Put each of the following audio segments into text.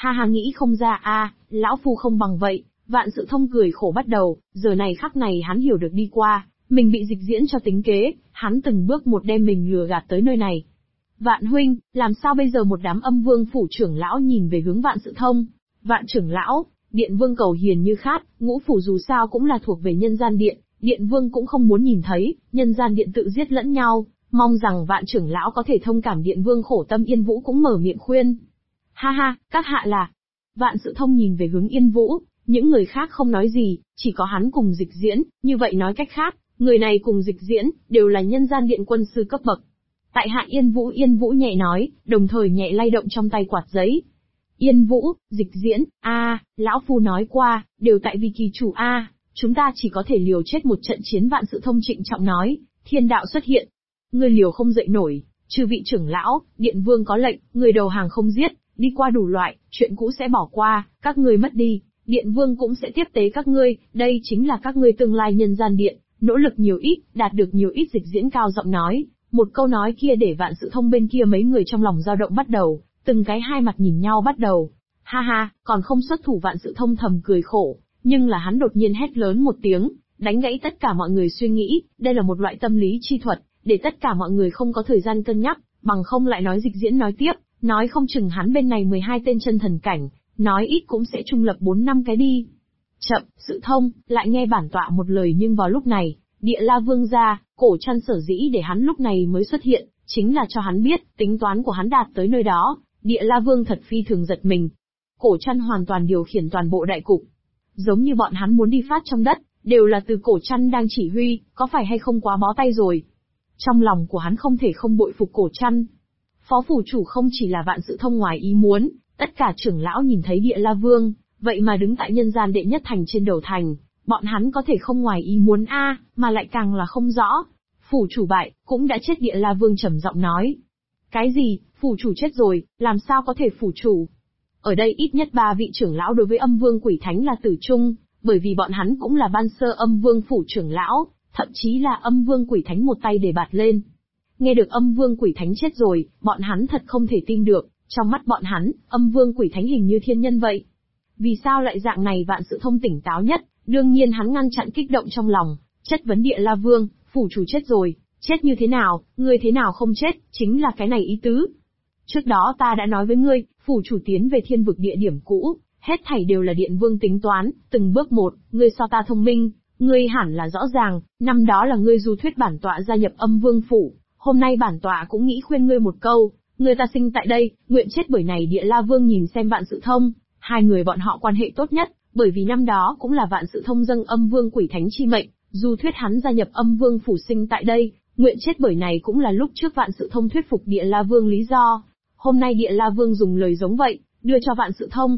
Ha ha, nghĩ không ra a, lão phu không bằng vậy. Vạn Sự Thông cười khổ bắt đầu, giờ này khắc này hắn hiểu được đi qua, mình bị Dịch Diễn cho tính kế, hắn từng bước một đem mình lừa gạt tới nơi này. Vạn huynh, làm sao bây giờ? Một đám Âm Vương phủ trưởng lão nhìn về hướng Vạn Sự Thông. Vạn trưởng lão, Điện Vương cầu hiền như khát, ngũ phủ dù sao cũng là thuộc về Nhân Gian Điện, Điện Vương cũng không muốn nhìn thấy Nhân Gian Điện tự giết lẫn nhau, mong rằng Vạn trưởng lão có thể thông cảm. Điện Vương khổ tâm. Yên Vũ cũng mở miệng khuyên. Ha ha, các hạ là... Vạn Sự Thông nhìn về hướng Yên Vũ, những người khác không nói gì, chỉ có hắn cùng Dịch Diễn, như vậy nói cách khác, người này cùng Dịch Diễn, đều là Nhân Gian Điện quân sư cấp bậc. Tại hạ Yên Vũ nhẹ nói, đồng thời nhẹ lay động trong tay quạt giấy. Yên Vũ, Dịch Diễn, lão phu nói qua, đều tại vì kỳ chủ chúng ta chỉ có thể liều chết một trận chiến. Vạn Sự Thông trịnh trọng nói, thiên đạo xuất hiện. Ngươi liều không dậy nổi, chư vị trưởng lão, Điện Vương có lệnh, người đầu hàng không giết, đi qua đủ loại, chuyện cũ sẽ bỏ qua, các ngươi mất đi, Điện Vương cũng sẽ tiếp tế các ngươi, đây chính là các ngươi tương lai Nhân Gian Điện, nỗ lực nhiều ít, đạt được nhiều ít. Dịch Diễn cao giọng nói, một câu nói kia để Vạn Sự Thông bên kia mấy người trong lòng dao động bắt đầu, từng cái hai mặt nhìn nhau bắt đầu. Ha ha, còn không xuất thủ? Vạn Sự Thông thầm cười khổ, nhưng là hắn đột nhiên hét lớn một tiếng, đánh gãy tất cả mọi người suy nghĩ, đây là một loại tâm lý chi thuật, để tất cả mọi người không có thời gian cân nhắc, bằng không lại nói Dịch Diễn nói tiếp, nói không chừng hắn bên này 12 tên chân thần cảnh, nói ít cũng sẽ trung lập 4 năm cái đi. Chậm, Sự Thông, lại nghe bản tọa một lời. Nhưng vào lúc này, Địa La Vương ra, Cổ Trăn sở dĩ để hắn lúc này mới xuất hiện, chính là cho hắn biết, tính toán của hắn đạt tới nơi đó. Địa La Vương thật phi thường giật mình. Cổ Trăn hoàn toàn điều khiển toàn bộ đại cục. Giống như bọn hắn muốn đi phát trong đất, đều là từ Cổ Trăn đang chỉ huy, có phải hay không quá bó tay rồi? Trong lòng của hắn không thể không bội phục Cổ Trăn. Phó phủ chủ không chỉ là Vạn Sự Thông ngoài ý muốn, tất cả trưởng lão nhìn thấy Địa La Vương, vậy mà đứng tại Nhân Gian đệ nhất thành trên đầu thành, bọn hắn có thể không ngoài ý muốn mà lại càng là không rõ. Phủ chủ bại, cũng đã chết. Địa La Vương trầm giọng nói. Cái gì? Phủ chủ chết rồi, làm sao có thể? Phủ chủ? Ở đây ít nhất 3 vị trưởng lão đối với Âm Vương Quỷ Thánh là tử chung, bởi vì bọn hắn cũng là ban sơ Âm Vương phủ trưởng lão, thậm chí là Âm Vương Quỷ Thánh một tay để bạt lên. Nghe được Âm Vương Quỷ Thánh chết rồi, bọn hắn thật không thể tin được, trong mắt bọn hắn, Âm Vương Quỷ Thánh hình như thiên nhân vậy. Vì sao lại dạng này? Vạn Sự Thông tỉnh táo nhất, đương nhiên hắn ngăn chặn kích động trong lòng, chất vấn Địa La Vương, phủ chủ chết rồi, chết như thế nào, ngươi thế nào không chết, chính là cái này ý tứ. Trước đó ta đã nói với ngươi, phủ chủ tiến về Thiên Vực địa điểm cũ, hết thảy đều là Điện Vương tính toán, từng bước một, ngươi so ta thông minh, ngươi hẳn là rõ ràng, năm đó là ngươi du thuyết bản tọa gia nhập Âm Vương phủ, hôm nay bản tọa cũng nghĩ khuyên ngươi một câu, ngươi ta sinh tại đây, nguyện chết bởi này. Địa La Vương nhìn xem Vạn Sự Thông, hai người bọn họ quan hệ tốt nhất, bởi vì năm đó cũng là Vạn Sự Thông dâng Âm Vương Quỷ Thánh chi mệnh, du thuyết hắn gia nhập Âm Vương phủ sinh tại đây, nguyện chết bởi này cũng là lúc trước Vạn Sự Thông thuyết phục Địa La Vương lý do. Hôm nay Địa La Vương dùng lời giống vậy, đưa cho Vạn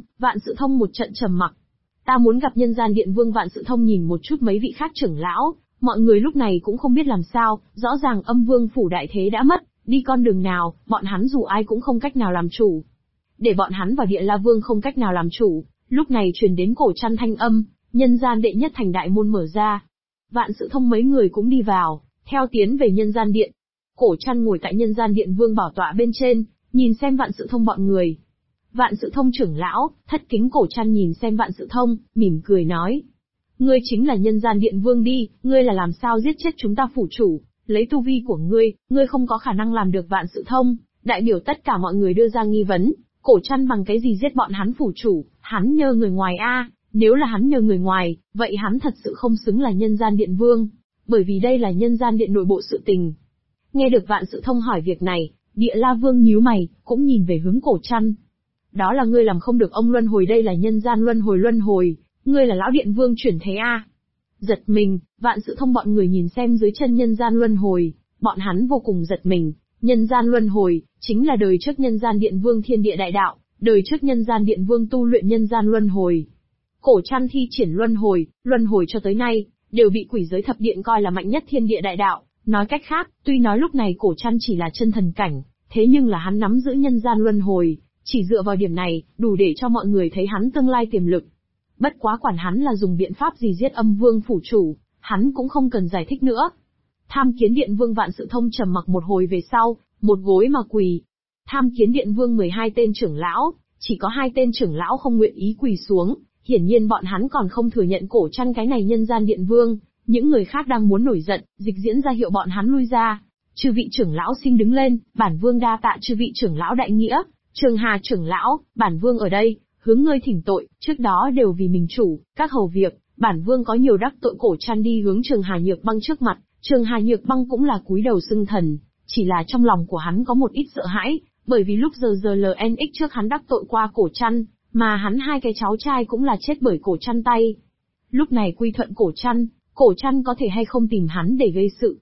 Sự Thông một trận trầm mặc. Ta muốn gặp Nhân Gian Điện Vương. Vạn Sự Thông nhìn một chút mấy vị khác trưởng lão, mọi người lúc này cũng không biết làm sao, rõ ràng Âm Vương phủ đại thế đã mất, đi con đường nào, bọn hắn dù ai cũng không cách nào làm chủ. Để bọn hắn và Địa La Vương không cách nào làm chủ, lúc này truyền đến Cổ Trăn thanh âm, Nhân Gian đệ nhất thành đại môn mở ra. Vạn Sự Thông mấy người cũng đi vào, theo tiến về Nhân Gian Điện. Cổ Trăn ngồi tại Nhân Gian Điện Vương bảo tọa bên trên, nhìn xem Vạn Sự Thông bọn người. Vạn Sự Thông trưởng lão, thất kính. Cổ Trăn nhìn xem Vạn Sự Thông, mỉm cười nói. Ngươi chính là Nhân Gian Điện Vương đi, ngươi là làm sao giết chết chúng ta phủ chủ, lấy tu vi của ngươi không có khả năng làm được. Vạn Sự Thông, đại biểu tất cả mọi người đưa ra nghi vấn, Cổ Trăn bằng cái gì giết bọn hắn phủ chủ, hắn nhờ người ngoài nếu là hắn nhờ người ngoài, vậy hắn thật sự không xứng là Nhân Gian Điện Vương, bởi vì đây là Nhân Gian Điện nội bộ sự tình. Nghe được Vạn Sự Thông hỏi việc này, Địa La Vương nhíu mày, cũng nhìn về hướng Cổ Trăn. Đó là ngươi làm không được ông luân hồi, đây là nhân gian luân hồi, ngươi là lão Điện Vương chuyển thế Giật mình, Vạn Sự Thông bọn người nhìn xem dưới chân nhân gian luân hồi, bọn hắn vô cùng giật mình. Nhân gian luân hồi, chính là đời trước Nhân Gian Điện Vương thiên địa đại đạo, đời trước Nhân Gian Điện Vương tu luyện nhân gian luân hồi. Cổ Trăn thi triển luân hồi cho tới nay, đều bị quỷ giới thập điện coi là mạnh nhất thiên địa đại đạo. Nói cách khác, tuy nói lúc này Cổ Trăn chỉ là chân thần cảnh, thế nhưng là hắn nắm giữ nhân gian luân hồi, chỉ dựa vào điểm này, đủ để cho mọi người thấy hắn tương lai tiềm lực. Bất quá quản hắn là dùng biện pháp gì giết Âm Vương phủ chủ, hắn cũng không cần giải thích nữa. Tham Kiến Điện Vương. Vạn Sự Thông trầm mặc một hồi về sau, một gối mà quỳ. Tham Kiến Điện Vương. 12 tên trưởng lão, chỉ có 2 tên trưởng lão không nguyện ý quỳ xuống, hiển nhiên bọn hắn còn không thừa nhận Cổ Trăn cái này nhân gian điện vương. Những người khác đang muốn nổi giận, Dịch Diễn ra hiệu bọn hắn lui ra. Chư vị trưởng lão xin đứng lên, bản vương đa tạ chư vị trưởng lão đại nghĩa. Trường Hà trưởng lão, bản vương ở đây, hướng ngươi thỉnh tội, trước đó đều vì mình chủ, các hầu việc, bản vương có nhiều đắc tội. Cổ Trăn đi hướng Trường Hà Nhược Băng trước mặt, Trường Hà Nhược Băng cũng là cúi đầu xưng thần, chỉ là trong lòng của hắn có một ít sợ hãi, bởi vì lúc giờ LNX trước hắn đắc tội qua Cổ Trăn, mà hắn 2 cái cháu trai cũng là chết bởi Cổ Trăn tay. Lúc này quy thuận Cổ Trăn có thể hay không tìm hắn để gây sự.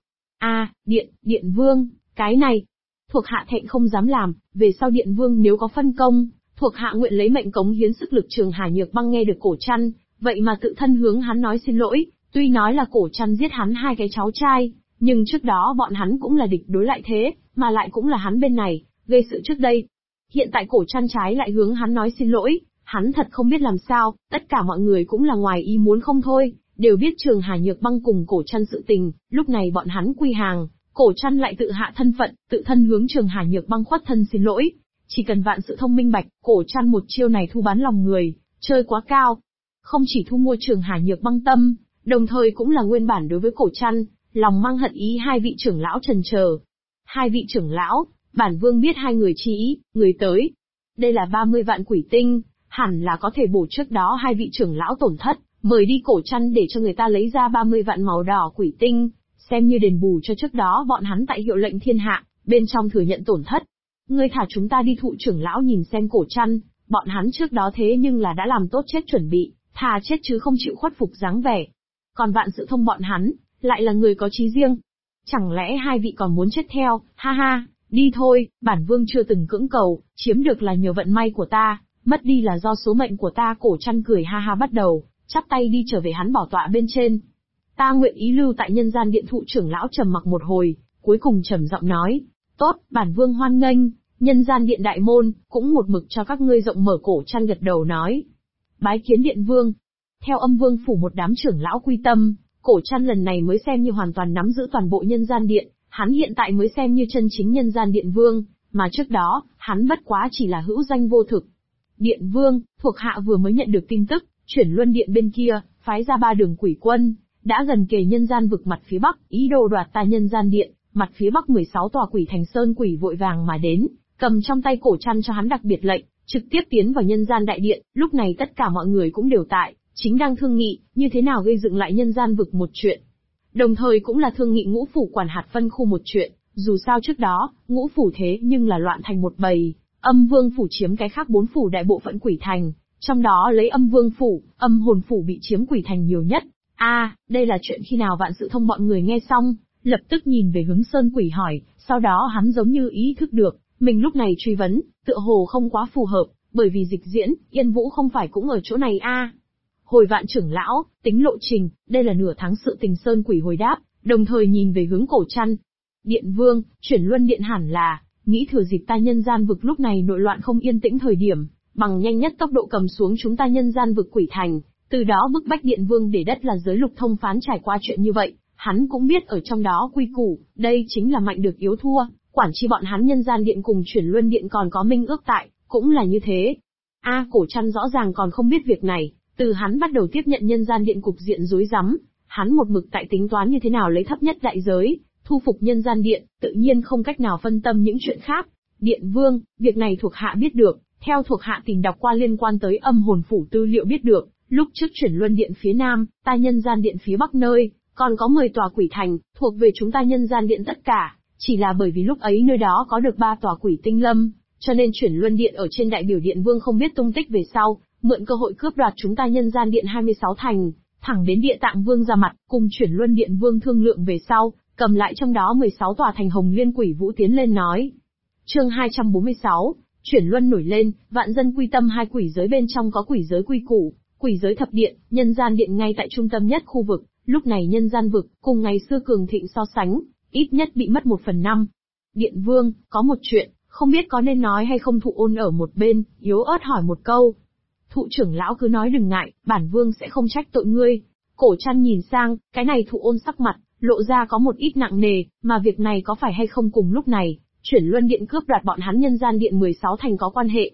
Điện vương, cái này, thuộc hạ thẹn không dám làm, về sau điện vương nếu có phân công, thuộc hạ nguyện lấy mệnh cống hiến sức lực. Trường Hà Nhược Băng nghe được Cổ Trăn, vậy mà tự thân hướng hắn nói xin lỗi, tuy nói là Cổ Trăn giết hắn 2 cái cháu trai, nhưng trước đó bọn hắn cũng là địch đối lại thế, mà lại cũng là hắn bên này, gây sự trước đây. Hiện tại Cổ Trăn trái lại hướng hắn nói xin lỗi, hắn thật không biết làm sao, tất cả mọi người cũng là ngoài ý muốn không thôi, đều biết Trường Hà Nhược Băng cùng Cổ Trăn sự tình, lúc này bọn hắn quy hàng, Cổ Trăn lại tự hạ thân phận, tự thân hướng Trường Hà Nhược Băng khuất thân xin lỗi. Chỉ cần vạn sự thông minh bạch, Cổ Trăn một chiêu này thu bán lòng người, chơi quá cao. Không chỉ thu mua Trường Hà Nhược Băng tâm, đồng thời cũng là nguyên bản đối với Cổ Trăn, lòng mang hận ý. 2 vị trưởng lão trần chờ. 2 vị trưởng lão, bản vương biết 2 người chi ý, người tới. Đây là 30 vạn quỷ tinh, hẳn là có thể bổ trước đó 2 vị trưởng lão tổn thất, mời đi Cổ Trăn để cho người ta lấy ra 30 vạn màu đỏ quỷ tinh, xem như đền bù cho trước đó bọn hắn tại hiệu lệnh thiên hạ, bên trong thừa nhận tổn thất. Ngươi thả chúng ta đi. Thụ trưởng lão nhìn xem Cổ Trăn, bọn hắn trước đó thế nhưng là đã làm tốt chết chuẩn bị, thà chết chứ không chịu khuất phục dáng vẻ. Còn vạn sự thông bọn hắn, lại là người có chí riêng. Chẳng lẽ 2 vị còn muốn chết theo, ha ha, đi thôi, bản vương chưa từng cưỡng cầu, chiếm được là nhờ vận may của ta, mất đi là do số mệnh của ta. Cổ Trăn cười ha ha bắt đầu, chắp tay đi trở về hắn bảo tọa bên trên. Ta nguyện ý lưu tại nhân gian điện. Thụ trưởng lão trầm mặc một hồi, cuối cùng trầm giọng nói, tốt, bản vương hoan nghênh, nhân gian điện đại môn, cũng một mực cho các ngươi rộng mở. Cổ Trăn gật đầu nói, bái kiến điện vương. Theo Âm Vương phủ một đám trưởng lão quy tâm, Cổ Trăn lần này mới xem như hoàn toàn nắm giữ toàn bộ nhân gian điện, hắn hiện tại mới xem như chân chính nhân gian điện vương, mà trước đó, hắn bất quá chỉ là hữu danh vô thực. Điện vương, thuộc hạ vừa mới nhận được tin tức, Chuyển Luân điện bên kia, phái ra 3 đường quỷ quân, đã gần kề nhân gian vực mặt phía bắc, ý đồ đoạt ta nhân gian điện. Mặt phía bắc 16 tòa quỷ thành sơn quỷ vội vàng mà đến, cầm trong tay Cổ Trăn cho hắn đặc biệt lệnh, trực tiếp tiến vào nhân gian đại điện. Lúc này tất cả mọi người cũng đều tại, chính đang thương nghị, như thế nào gây dựng lại nhân gian vực một chuyện. Đồng thời cũng là thương nghị ngũ phủ quản hạt phân khu một chuyện, dù sao trước đó, ngũ phủ thế nhưng là loạn thành một bầy, Âm Vương phủ chiếm cái khác 4 phủ đại bộ phận quỷ thành, trong đó lấy Âm Vương phủ, Âm Hồn phủ bị chiếm quỷ thành nhiều nhất. Đây là chuyện khi nào? Vạn sự thông bọn người nghe xong, lập tức nhìn về hướng Sơn Quỷ hỏi, sau đó hắn giống như ý thức được, mình lúc này truy vấn, tựa hồ không quá phù hợp, bởi vì Dịch Diễn, Yên Vũ không phải cũng ở chỗ này Hồi Vạn trưởng lão, tính lộ trình, đây là nửa tháng sự tình. Sơn Quỷ hồi đáp, đồng thời nhìn về hướng Cổ Trăn. Điện vương, Chuyển Luân điện hẳn là, nghĩ thừa dịp ta nhân gian vực lúc này nội loạn không yên tĩnh thời điểm, bằng nhanh nhất tốc độ cầm xuống chúng ta nhân gian vực quỷ thành, từ đó bức bách điện vương để đất là giới lục thông phán. Trải qua chuyện như vậy, hắn cũng biết ở trong đó quy củ, đây chính là mạnh được yếu thua, quản chi bọn hắn nhân gian điện cùng Chuyển Luân điện còn có minh ước tại, cũng là như thế. Cổ Trăn rõ ràng còn không biết việc này, từ hắn bắt đầu tiếp nhận nhân gian điện cục diện rối rắm, hắn một mực tại tính toán như thế nào lấy thấp nhất đại giới, thu phục nhân gian điện, tự nhiên không cách nào phân tâm những chuyện khác. Điện vương, việc này thuộc hạ biết được, theo thuộc hạ tìm đọc qua liên quan tới Âm Hồn phủ tư liệu biết được, lúc trước Chuyển Luân điện phía nam, ta nhân gian điện phía bắc nơi, còn có 10 tòa quỷ thành, thuộc về chúng ta nhân gian điện tất cả, chỉ là bởi vì lúc ấy nơi đó có được 3 tòa quỷ tinh lâm, cho nên Chuyển Luân điện ở trên đại biểu điện vương không biết tung tích về sau, mượn cơ hội cướp đoạt chúng ta nhân gian điện 26 thành, thẳng đến Địa Tạng Vương ra mặt, cùng Chuyển Luân điện vương thương lượng về sau, cầm lại trong đó 16 tòa thành. Hồng Liên Quỷ Vũ tiến lên nói. Chương 246, Chuyển Luân nổi lên, vạn dân quy tâm. 2 quỷ giới bên trong có quỷ giới quy củ, quỷ giới thập điện, nhân gian điện ngay tại trung tâm nhất khu vực, lúc này nhân gian vực, cùng ngày xưa cường thịnh so sánh, ít nhất bị mất 1/5. Điện vương, có một chuyện, không biết có nên nói hay không. Thụ Ôn ở một bên, yếu ớt hỏi một câu. Thụ trưởng lão cứ nói đừng ngại, bản vương sẽ không trách tội ngươi. Cổ Trăn nhìn sang, cái này Thụ Ôn sắc mặt, lộ ra có một ít nặng nề, mà việc này có phải hay không cùng lúc này, Chuyển Luân điện cướp đoạt bọn hắn nhân gian điện 16 thành có quan hệ.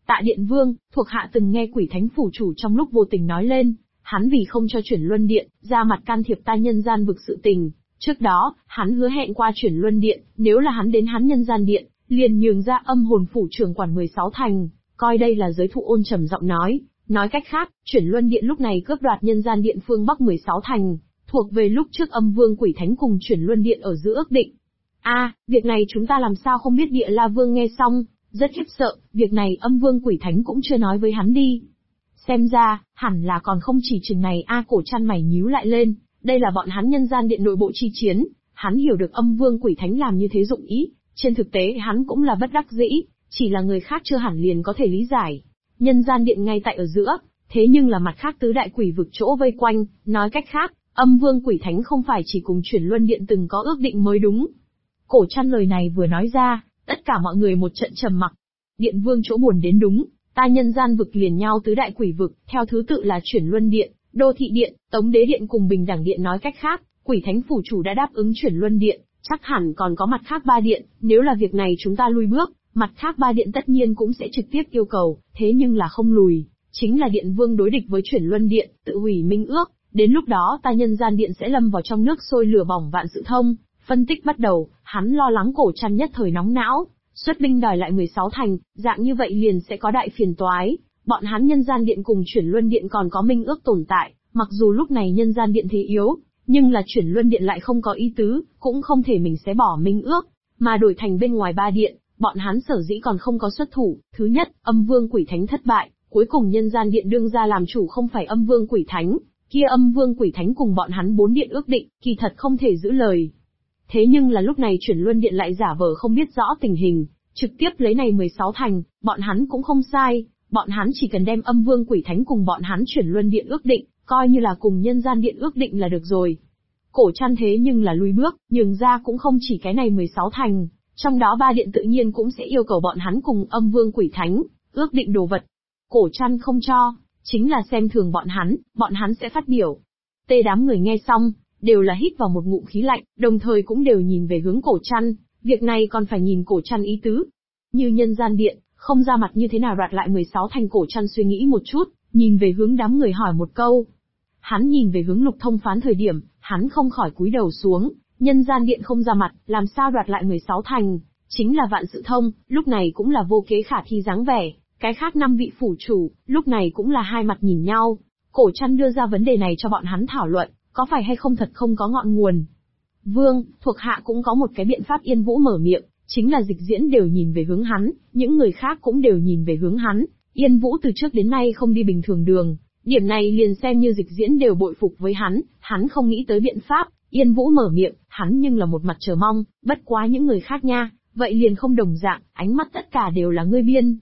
Tạ Điện Vương, thuộc hạ từng nghe Quỷ Thánh phủ chủ trong lúc vô tình nói lên, hắn vì không cho chuyển luân điện, ra mặt can thiệp ta nhân gian vực sự tình. Trước đó, hắn hứa hẹn qua chuyển luân điện, nếu là hắn đến hắn nhân gian điện, liền nhường ra âm hồn phủ trưởng quản 16 thành, coi đây là giới thụ ôn trầm giọng nói cách khác, chuyển luân điện lúc này cướp đoạt nhân gian điện phương Bắc 16 thành, thuộc về lúc trước âm vương Quỷ Thánh cùng chuyển luân điện ở giữa ước định. Việc này chúng ta làm sao không biết? Địa La Vương nghe xong, rất khiếp sợ, việc này âm vương Quỷ Thánh cũng chưa nói với hắn đi. Xem ra, hẳn là còn không chỉ chừng này. Cổ chăn mày nhíu lại lên, đây là bọn hắn nhân gian điện nội bộ chi chiến, hắn hiểu được âm vương Quỷ Thánh làm như thế dụng ý, trên thực tế hắn cũng là bất đắc dĩ, chỉ là người khác chưa hẳn liền có thể lý giải. Nhân gian điện ngay tại ở giữa, thế nhưng là mặt khác tứ đại quỷ vực chỗ vây quanh, nói cách khác, âm vương Quỷ Thánh không phải chỉ cùng chuyển luân điện từng có ước định mới đúng. Cổ chăn lời này vừa nói ra, tất cả mọi người một trận trầm mặc. Điện vương chỗ buồn đến đúng, ta nhân gian vực liền nhau tứ đại quỷ vực, theo thứ tự là chuyển luân điện, đô thị điện, tống đế điện cùng bình đẳng điện. Nói cách khác, Quỷ Thánh phủ chủ đã đáp ứng chuyển luân điện, chắc hẳn còn có mặt khác 3 điện, nếu là việc này chúng ta lui bước, mặt khác 3 điện tất nhiên cũng sẽ trực tiếp yêu cầu, thế nhưng là không lùi, chính là điện vương đối địch với chuyển luân điện, tự hủy minh ước, đến lúc đó ta nhân gian điện sẽ lâm vào trong nước sôi lửa bỏng vạn sự thông. Phân tích bắt đầu, hắn lo lắng cổ chăn nhất thời nóng não, xuất binh đòi lại 16 thành, dạng như vậy liền sẽ có đại phiền toái. Bọn hắn nhân gian điện cùng chuyển luân điện còn có minh ước tồn tại, mặc dù lúc này nhân gian điện thế yếu, nhưng là chuyển luân điện lại không có ý tứ, cũng không thể mình sẽ bỏ minh ước, mà đổi thành bên ngoài 3 điện, bọn hắn sở dĩ còn không có xuất thủ. Thứ nhất, âm vương Quỷ Thánh thất bại, cuối cùng nhân gian điện đương ra làm chủ không phải âm vương Quỷ Thánh, kia âm vương Quỷ Thánh cùng bọn hắn 4 điện ước định, kỳ thật không thể giữ lời. Thế nhưng là lúc này chuyển luân điện lại giả vờ không biết rõ tình hình, trực tiếp lấy này 16 thành, bọn hắn cũng không sai, bọn hắn chỉ cần đem âm vương Quỷ Thánh cùng bọn hắn chuyển luân điện ước định, coi như là cùng nhân gian điện ước định là được rồi. Cổ chăn thế nhưng là lui bước, nhường ra cũng không chỉ cái này 16 thành, trong đó 3 điện tự nhiên cũng sẽ yêu cầu bọn hắn cùng âm vương Quỷ Thánh ước định đồ vật. Cổ chăn không cho, chính là xem thường bọn hắn sẽ phát biểu. Đám người nghe xong, đều là hít vào một ngụm khí lạnh, đồng thời cũng đều nhìn về hướng cổ chăn, việc này còn phải nhìn cổ chăn ý tứ. Như nhân gian điện, không ra mặt như thế nào đoạt lại 16 thành. Cổ chăn suy nghĩ một chút, nhìn về hướng đám người hỏi một câu. Hắn nhìn về hướng Lục Thông Phán thời điểm, hắn không khỏi cúi đầu xuống, nhân gian điện không ra mặt, làm sao đoạt lại 16 thành, chính là Vạn Sự Thông, lúc này cũng là vô kế khả thi dáng vẻ, cái khác 5 vị phủ chủ, lúc này cũng là hai mặt nhìn nhau. Cổ chăn đưa ra vấn đề này cho bọn hắn thảo luận, có phải hay không thật không có ngọn nguồn. Vương, thuộc hạ cũng có một cái biện pháp. Yên Vũ mở miệng, chính là Dịch Diễn đều nhìn về hướng hắn, những người khác cũng đều nhìn về hướng hắn. Yên Vũ từ trước đến nay không đi bình thường đường, điểm này liền xem như Dịch Diễn đều bội phục với hắn không nghĩ tới biện pháp. Yên Vũ mở miệng, hắn nhưng là một mặt chờ mong, bất quá những người khác nha, vậy liền không đồng dạng, ánh mắt tất cả đều là ngươi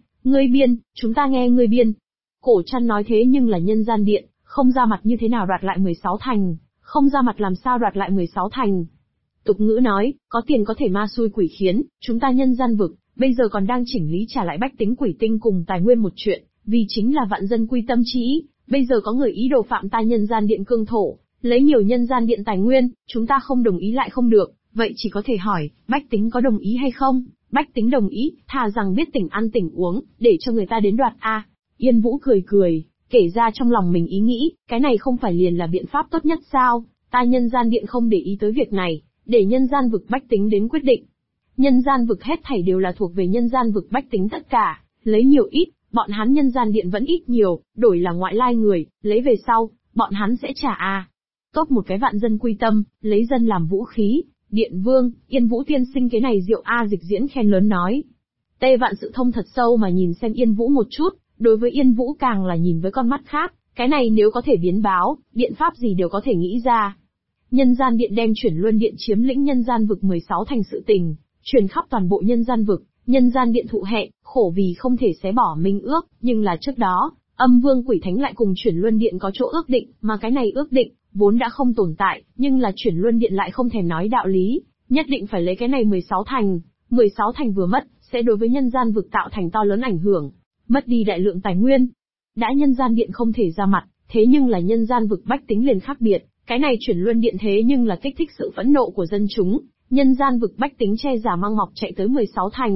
biên, chúng ta nghe ngươi biên. Cổ chăn nói thế nhưng là nhân gian điện, không ra mặt như thế nào đoạt lại 16 thành, không ra mặt làm sao đoạt lại 16 thành. Tục ngữ nói, có tiền có thể ma xui quỷ khiến, chúng ta nhân gian vực, bây giờ còn đang chỉnh lý trả lại bách tính quỷ tinh cùng tài nguyên một chuyện, vì chính là vạn dân quy tâm chí ý, bây giờ có người ý đồ phạm ta nhân gian điện cương thổ, lấy nhiều nhân gian điện tài nguyên, chúng ta không đồng ý lại không được, vậy chỉ có thể hỏi, bách tính có đồng ý hay không? Bách tính đồng ý, thà rằng biết tỉnh ăn tỉnh uống, để cho người ta đến đoạt a. Yên Vũ cười, kể ra trong lòng mình ý nghĩ, cái này không phải liền là biện pháp tốt nhất sao? Ta nhân gian điện không để ý tới việc này, để nhân gian vực bách tính đến quyết định. Nhân gian vực hết thảy đều là thuộc về nhân gian vực bách tính tất cả, lấy nhiều ít, bọn hắn nhân gian điện vẫn ít nhiều, đổi là ngoại lai người, lấy về sau, bọn hắn sẽ trả a. Tốt một cái vạn dân quy tâm, lấy dân làm vũ khí. Điện Vương, Yên Vũ tiên sinh cái này diệu a. Dịch Diễn khen lớn nói. Vạn Sự Thông thật sâu mà nhìn xem Yên Vũ một chút, đối với Yên Vũ càng là nhìn với con mắt khác, cái này nếu có thể biến báo, biện pháp gì đều có thể nghĩ ra. Nhân gian điện đem chuyển luân điện chiếm lĩnh nhân gian vực 16 thành sự tình, truyền khắp toàn bộ nhân gian vực, nhân gian điện thụ hẹ, khổ vì không thể xé bỏ minh ước, nhưng là trước đó, âm vương Quỷ Thánh lại cùng chuyển luân điện có chỗ ước định, mà cái này ước định vốn đã không tồn tại, nhưng là chuyển luân điện lại không thèm nói đạo lý, nhất định phải lấy cái này 16 thành. 16 thành vừa mất, sẽ đối với nhân gian vực tạo thành to lớn ảnh hưởng, mất đi đại lượng tài nguyên. Đã nhân gian điện không thể ra mặt, thế nhưng là nhân gian vực bách tính liền khác biệt, cái này chuyển luân điện thế nhưng là kích thích sự phẫn nộ của dân chúng, nhân gian vực bách tính che giả mang mọc chạy tới 16 thành,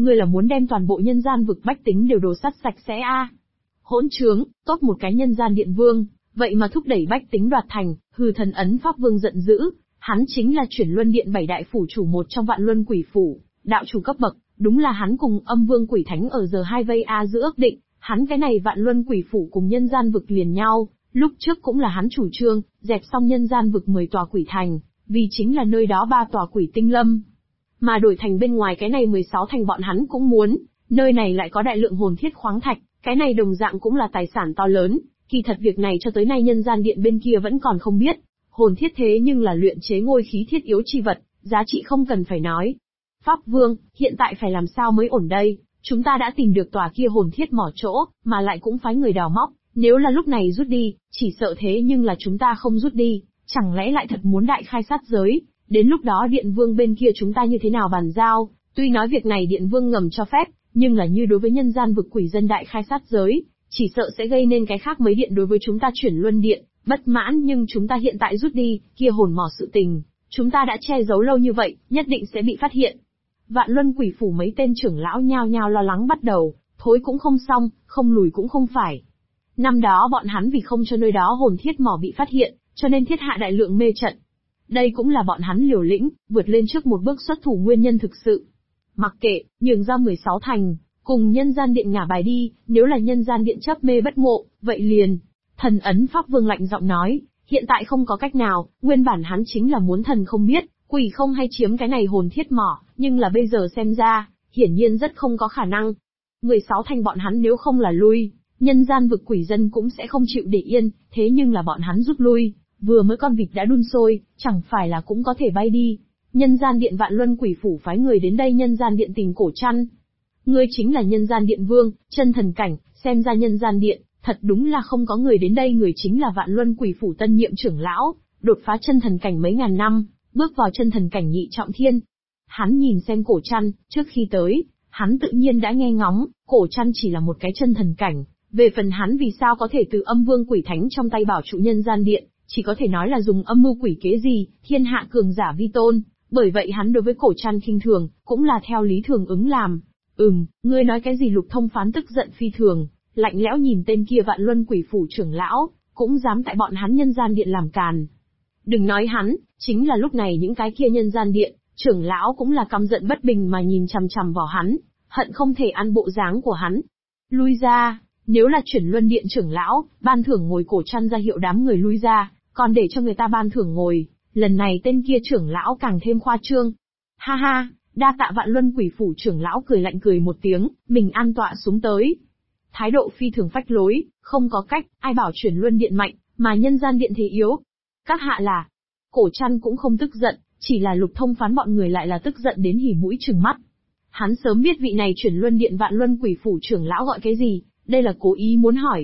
Ngươi là muốn đem toàn bộ nhân gian vực bách tính đều đồ sắt sạch sẽ a? Hỗn trướng, tốt một cái nhân gian điện vương, vậy mà thúc đẩy bách tính đoạt thành, hừ thần ấn Pháp Vương giận dữ, hắn chính là Chuyển Luân Điện 7 đại phủ chủ một trong Vạn Luân Quỷ phủ, đạo chủ cấp bậc, đúng là hắn cùng Âm Vương Quỷ Thánh ở giờ hai vây a giữa ước định, hắn cái này Vạn Luân Quỷ phủ cùng nhân gian vực liền nhau, lúc trước cũng là hắn chủ trương, dẹp xong nhân gian vực 10 tòa quỷ thành, vì chính là nơi đó 3 tòa quỷ tinh lâm. Mà đổi thành bên ngoài cái này 16 thành bọn hắn cũng muốn, nơi này lại có đại lượng hồn thiết khoáng thạch, cái này đồng dạng cũng là tài sản to lớn, kỳ thật việc này cho tới nay nhân gian điện bên kia vẫn còn không biết. Hồn thiết thế nhưng là luyện chế ngôi khí thiết yếu chi vật, giá trị không cần phải nói. Pháp Vương, hiện tại phải làm sao mới ổn đây? Chúng ta đã tìm được tòa kia hồn thiết mỏ chỗ, mà lại cũng phái người đào móc, nếu là lúc này rút đi, chỉ sợ thế nhưng là chúng ta không rút đi, chẳng lẽ lại thật muốn đại khai sát giới, đến lúc đó Điện Vương bên kia chúng ta như thế nào bàn giao? Tuy nói việc này Điện Vương ngầm cho phép, nhưng là như đối với nhân gian vực quỷ dân đại khai sát giới, chỉ sợ sẽ gây nên cái khác mấy điện đối với chúng ta Chuyển Luân Điện bất mãn, nhưng chúng ta hiện tại rút đi, kia hồn mỏ sự tình, chúng ta đã che giấu lâu như vậy, nhất định sẽ bị phát hiện. Vạn Luân Quỷ phủ mấy tên trưởng lão nhao nhao lo lắng bắt đầu, thối cũng không xong, không lùi cũng không phải. Năm đó bọn hắn vì không cho nơi đó hồn thiết mỏ bị phát hiện, cho nên thiết hạ đại lượng mê trận. Đây cũng là bọn hắn liều lĩnh, vượt lên trước một bước xuất thủ nguyên nhân thực sự. Mặc kệ, nhường ra 16 thành, cùng nhân gian điện ngả bài đi, nếu là nhân gian điện chấp mê bất ngộ, vậy liền. Thần ấn Pháp Vương lạnh giọng nói, hiện tại không có cách nào, nguyên bản hắn chính là muốn thần không biết, quỷ không hay chiếm cái này hồn thiết mỏ, nhưng là bây giờ xem ra, hiển nhiên rất không có khả năng. 16 thành bọn hắn nếu không là lui, nhân gian vực quỷ dân cũng sẽ không chịu để yên, thế nhưng là bọn hắn rút lui, vừa mới con vịt đã đun sôi, chẳng phải là cũng có thể bay đi. Nhân gian điện Vạn Luân Quỷ phủ phái người đến đây nhân gian điện tìm Cổ Trăn. Ngươi chính là nhân gian điện vương, chân thần cảnh, xem ra nhân gian điện, thật đúng là không có người đến đây, người chính là Vạn Luân Quỷ phủ tân nhiệm trưởng lão, đột phá chân thần cảnh mấy ngàn năm, bước vào chân thần cảnh nhị trọng thiên. Hắn nhìn xem Cổ Trăn, trước khi tới, hắn tự nhiên đã nghe ngóng, Cổ Trăn chỉ là một cái chân thần cảnh, về phần hắn vì sao có thể từ Âm Vương Quỷ Thánh trong tay bảo trụ nhân gian điện, chỉ có thể nói là dùng âm mưu quỷ kế gì, thiên hạ cường giả vi tôn, bởi vậy hắn đối với Cổ Trăn khinh thường, cũng là theo lý thường ứng làm. Ngươi nói cái gì? Lục Thông Phán tức giận phi thường, lạnh lẽo nhìn tên kia Vạn Luân Quỷ phủ trưởng lão, cũng dám tại bọn hắn nhân gian điện làm càn. Đừng nói hắn, chính là lúc này những cái kia nhân gian điện, trưởng lão cũng là căm giận bất bình mà nhìn chằm chằm vào hắn, hận không thể ăn bộ dáng của hắn. Lui ra, nếu là Chuyển Luân Điện trưởng lão, ban thưởng ngồi Cổ Trăn ra hiệu đám người lui ra, còn để cho người ta ban thưởng ngồi, lần này tên kia trưởng lão càng thêm khoa trương. Ha ha, đa tạ Vạn Luân Quỷ phủ trưởng lão cười lạnh cười một tiếng, mình an tọa xuống tới. Thái độ phi thường phách lối, không có cách, ai bảo Chuyển Luân Điện mạnh, mà nhân gian điện thế yếu. Các hạ là, Cổ Trăn cũng không tức giận, chỉ là Lục Thông Phán bọn người lại là tức giận đến hỉ mũi trừng mắt. Hắn sớm biết vị này Chuyển Luân Điện Vạn Luân Quỷ phủ trưởng lão gọi cái gì, đây là cố ý muốn hỏi.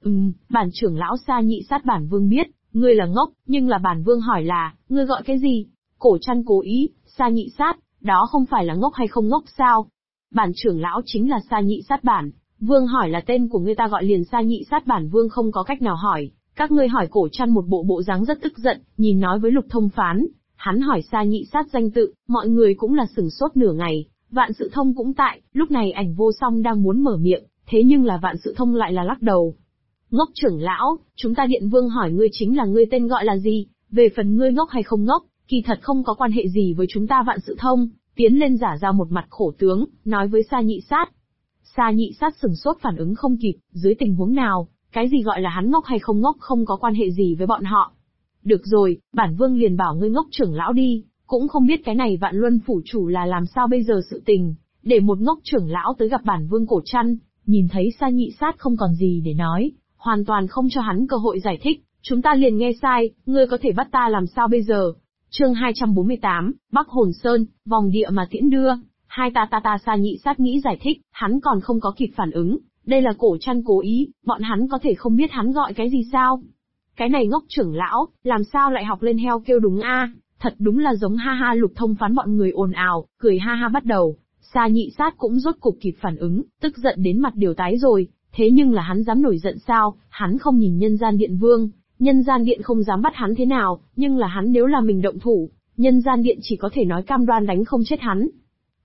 Bản trưởng lão Sa Nhị Sát bản vương biết, ngươi là ngốc, nhưng là bản vương hỏi là, ngươi gọi cái gì? Cổ Trăn cố ý, Sa Nhị Sát, đó không phải là ngốc hay không ngốc sao? Bản trưởng lão chính là Sa Nhị Sát bản, vương hỏi là tên của ngươi ta gọi liền Sa Nhị Sát bản vương không có cách nào hỏi. Các ngươi hỏi Cổ Trăn một bộ dáng rất tức giận, nhìn nói với Lục Thông Phán, hắn hỏi Sa Nhị Sát danh tự, mọi người cũng là sửng sốt nửa ngày, Vạn Sự Thông cũng tại, lúc này Ảnh Vô Song đang muốn mở miệng, thế nhưng là Vạn Sự Thông lại là lắc đầu. Ngốc trưởng lão, chúng ta điện vương hỏi ngươi chính là ngươi tên gọi là gì, về phần ngươi ngốc hay không ngốc, kỳ thật không có quan hệ gì với chúng ta. Vạn Sự Thông tiến lên giả ra một mặt khổ tướng, nói với Sa Nhị Sát. Sa Nhị Sát sửng sốt phản ứng không kịp, dưới tình huống nào, cái gì gọi là hắn ngốc hay không ngốc không có quan hệ gì với bọn họ. Được rồi, bản vương liền bảo ngươi ngốc trưởng lão đi, cũng không biết cái này Vạn Luân phủ chủ là làm sao bây giờ sự tình, để một ngốc trưởng lão tới gặp bản vương. Cổ Trăn, nhìn thấy Sa Nhị Sát không còn gì để nói, hoàn toàn không cho hắn cơ hội giải thích, chúng ta liền nghe sai, ngươi có thể bắt ta làm sao bây giờ? Chương 248, Bắc Hồn Sơn, vòng địa mà tiễn đưa, hai ta Sa Nhị Sát nghĩ giải thích, hắn còn không có kịp phản ứng, đây là Cổ Trăn cố ý, bọn hắn có thể không biết hắn gọi cái gì sao? Cái này ngốc trưởng lão, làm sao lại học lên heo kêu đúng a? Thật đúng là giống ha ha. Lục Thông Phán bọn người ồn ào, cười ha ha bắt đầu. Sa Nhị Sát cũng rốt cục kịp phản ứng, tức giận đến mặt đều tái rồi, thế nhưng là hắn dám nổi giận sao? Hắn không nhìn nhân gian điện vương, nhân gian điện không dám bắt hắn thế nào, nhưng là hắn nếu là mình động thủ, nhân gian điện chỉ có thể nói cam đoan đánh không chết hắn.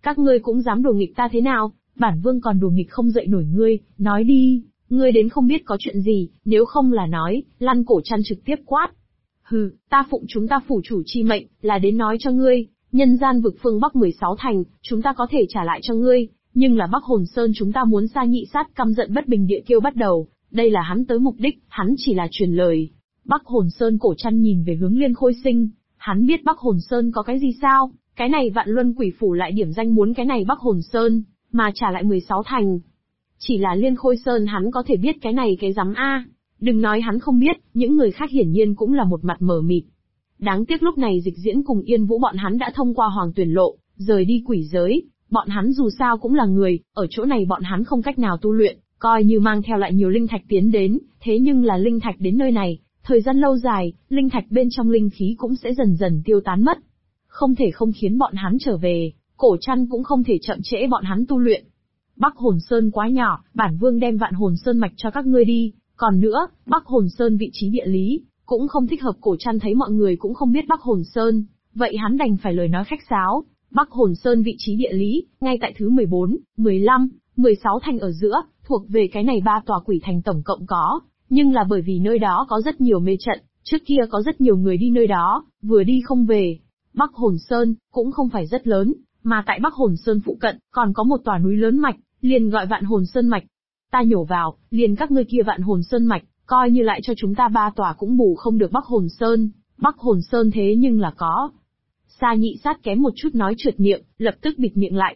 Các ngươi cũng dám đùa nghịch ta thế nào? Bản vương còn đùa nghịch không dậy nổi ngươi, nói đi, ngươi đến không biết có chuyện gì, nếu không là nói, lăn. Cổ Trăn trực tiếp quát. Hừ, ta phụng chúng ta phủ chủ chi mệnh, là đến nói cho ngươi, nhân gian vực phương Bắc 16 thành, chúng ta có thể trả lại cho ngươi, nhưng là Bắc Hồn Sơn chúng ta muốn. Sa Nhị Sát căm giận bất bình địa kêu bắt đầu, đây là hắn tới mục đích, hắn chỉ là truyền lời. Bắc Hồn Sơn. Cổ Trăn nhìn về hướng Liên Khôi Sinh, hắn biết Bắc Hồn Sơn có cái gì sao, cái này Vạn Luân Quỷ Phủ lại điểm danh muốn cái này Bắc Hồn Sơn, mà trả lại 16 thành. Chỉ là Liên Khôi Sơn hắn có thể biết cái này cái rắm a. Đừng nói hắn không biết, những người khác hiển nhiên cũng là một mặt mờ mịt. Đáng tiếc lúc này Dịch Diễn cùng Yên Vũ bọn hắn đã thông qua Hoàng Tuyển Lộ, rời đi quỷ giới, bọn hắn dù sao cũng là người, ở chỗ này bọn hắn không cách nào tu luyện, coi như mang theo lại nhiều linh thạch tiến đến, thế nhưng là linh thạch đến nơi này, thời gian lâu dài, linh thạch bên trong linh khí cũng sẽ dần dần tiêu tán mất. Không thể không khiến bọn hắn trở về, Cổ Trăn cũng không thể chậm trễ bọn hắn tu luyện. Bắc Hồn Sơn quá nhỏ, bản vương đem Vạn Hồn Sơn mạch cho các ngươi đi, còn nữa, Bắc Hồn Sơn vị trí địa lý, cũng không thích hợp. Cổ Trăn thấy mọi người cũng không biết Bắc Hồn Sơn, vậy hắn đành phải lời nói khách sáo. Bắc Hồn Sơn vị trí địa lý, ngay tại thứ 14, 15, 16 thành ở giữa, thuộc về cái này 3 tòa quỷ thành tổng cộng có, nhưng là bởi vì nơi đó có rất nhiều mê trận, trước kia có rất nhiều người đi nơi đó, vừa đi không về. Bắc Hồn Sơn, cũng không phải rất lớn, mà tại Bắc Hồn Sơn phụ cận, còn có một tòa núi lớn mạch, liền gọi Vạn Hồn Sơn mạch. Ta nhổ vào, liền các ngươi kia Vạn Hồn Sơn mạch, coi như lại cho chúng ta 3 tòa cũng bù không được Bắc Hồn Sơn. Bắc Hồn Sơn thế nhưng là có. Sa Nhị Sát kém một chút nói trượt miệng, lập tức bịt miệng lại.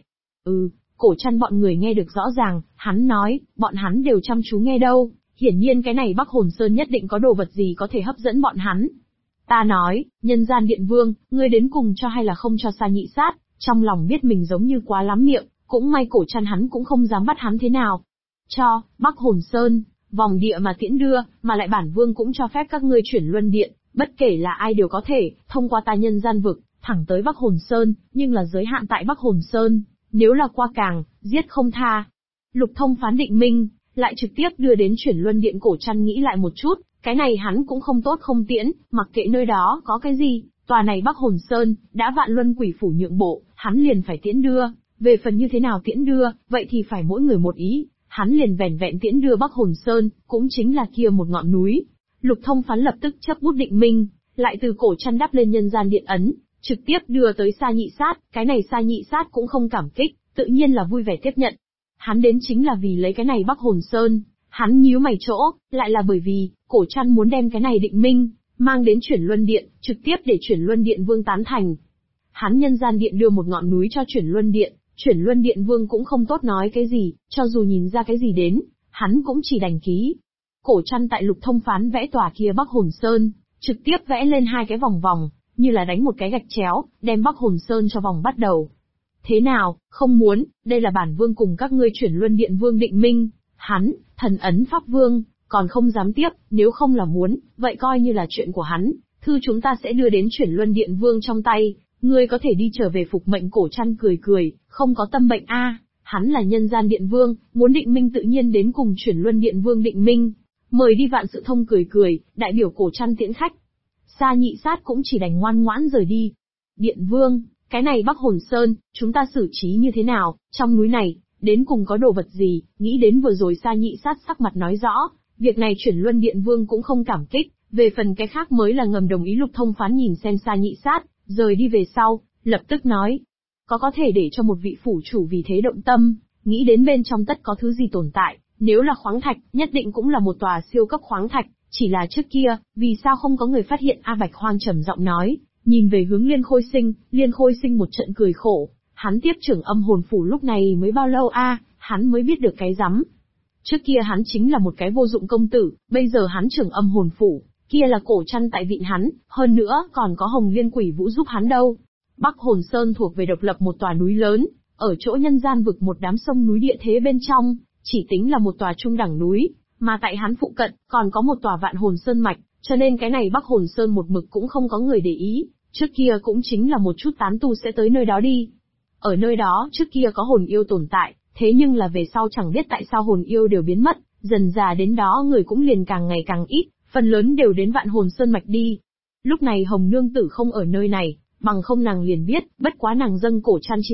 Cổ Trăn bọn người nghe được rõ ràng, hắn nói, bọn hắn đều chăm chú nghe đâu, hiển nhiên cái này Bắc Hồn Sơn nhất định có đồ vật gì có thể hấp dẫn bọn hắn. Ta nói, Nhân Gian Điện Vương, ngươi đến cùng cho hay là không cho? Sa Nhị Sát, trong lòng biết mình giống như quá lắm miệng, cũng may Cổ Trăn hắn cũng không dám bắt hắn thế nào. Cho, Bắc Hồn Sơn, vòng địa mà tiễn đưa, mà lại bản vương cũng cho phép các ngươi chuyển luân điện, bất kể là ai đều có thể, thông qua ta Nhân Gian vực, thẳng tới Bắc Hồn Sơn, nhưng là giới hạn tại Bắc Hồn Sơn, nếu là qua càng, giết không tha. Lục Thông phán định minh, lại trực tiếp đưa đến chuyển luân điện. Cổ Trăn nghĩ lại một chút, cái này hắn cũng không tốt không tiễn, mặc kệ nơi đó có cái gì, tòa này Bắc Hồn Sơn, đã Vạn Luân Quỷ Phủ nhượng bộ, hắn liền phải tiễn đưa, về phần như thế nào tiễn đưa, vậy thì phải mỗi người một ý, hắn liền vẻn vẹn tiễn đưa Bắc Hồn Sơn, cũng chính là kia một ngọn núi. Lục Thông phán lập tức chấp bút định minh, lại từ Cổ Trăn đắp lên Nhân Gian Điện ấn, trực tiếp đưa tới Sa Nhị Sát. Cái này Sa Nhị Sát cũng không cảm kích, tự nhiên là vui vẻ tiếp nhận. Hắn đến chính là vì lấy cái này Bắc Hồn Sơn, hắn nhíu mày chỗ, lại là bởi vì, Cổ Trăn muốn đem cái này định minh, mang đến chuyển luân điện, trực tiếp để chuyển luân điện vương tán thành. Hắn Nhân Gian Điện đưa một ngọn núi cho chuyển luân điện vương cũng không tốt nói cái gì, cho dù nhìn ra cái gì đến, hắn cũng chỉ đành ký. Cổ Trăn tại Lục Thông phán vẽ tòa kia Bắc Hồn Sơn, trực tiếp vẽ lên 2 cái vòng vòng, như là đánh một cái gạch chéo, đem Bắc Hồn Sơn cho vòng bắt đầu. Thế nào, không muốn, đây là bản vương cùng các ngươi chuyển luân điện vương định minh, hắn, thần ấn pháp vương, còn không dám tiếp, nếu không là muốn, vậy coi như là chuyện của hắn, thư chúng ta sẽ đưa đến chuyển luân điện vương trong tay, ngươi có thể đi trở về phục mệnh. Cổ Trăn cười cười, không có tâm bệnh a, hắn là Nhân Gian Điện Vương, muốn định minh tự nhiên đến cùng chuyển luân điện vương định minh, mời đi. Vạn Sự Thông cười cười, đại biểu Cổ Trăn tiễn khách. Sa Nhị Sát cũng chỉ đành ngoan ngoãn rời đi. Điện Vương, cái này Bắc Hồn Sơn, chúng ta xử trí như thế nào, trong núi này, đến cùng có đồ vật gì? Nghĩ đến vừa rồi Sa Nhị Sát sắc mặt nói rõ, việc này chuyển luân điện vương cũng không cảm kích, về phần cái khác mới là ngầm đồng ý. Lục Thông phán nhìn xem Sa Nhị Sát, rời đi về sau, lập tức nói, có thể để cho một vị phủ chủ vì thế động tâm, nghĩ đến bên trong tất có thứ gì tồn tại, nếu là khoáng thạch, nhất định cũng là một tòa siêu cấp khoáng thạch, chỉ là trước kia, vì sao không có người phát hiện? A Bạch Hoang trầm giọng nói, nhìn về hướng Liên Khôi Sinh một trận cười khổ, hắn tiếp trưởng Âm Hồn Phủ lúc này mới bao lâu a, hắn mới biết được cái rắm. Trước kia hắn chính là một cái vô dụng công tử, bây giờ hắn trưởng Âm Hồn Phủ, kia là Cổ Trăn tại vịn hắn, hơn nữa còn có Hồng Liên Quỷ Vũ giúp hắn đâu. Bắc Hồn Sơn thuộc về độc lập một tòa núi lớn, ở chỗ Nhân Gian vực một đám sông núi địa thế bên trong, chỉ tính là một tòa trung đẳng núi, mà tại hắn phụ cận còn có một tòa Vạn Hồn Sơn mạch, cho nên cái này Bắc Hồn Sơn một mực cũng không có người để ý, trước kia cũng chính là một chút tán tu sẽ tới nơi đó đi. Ở nơi đó trước kia có hồn yêu tồn tại, thế nhưng là về sau chẳng biết tại sao hồn yêu đều biến mất, dần dà đến đó người cũng liền càng ngày càng ít, phần lớn đều đến Vạn Hồn Sơn mạch đi. Lúc này Hồng Nương Tử không ở nơi này, bằng không nàng liền biết, bất quá nàng dâng Cổ Trăn chi mệnh,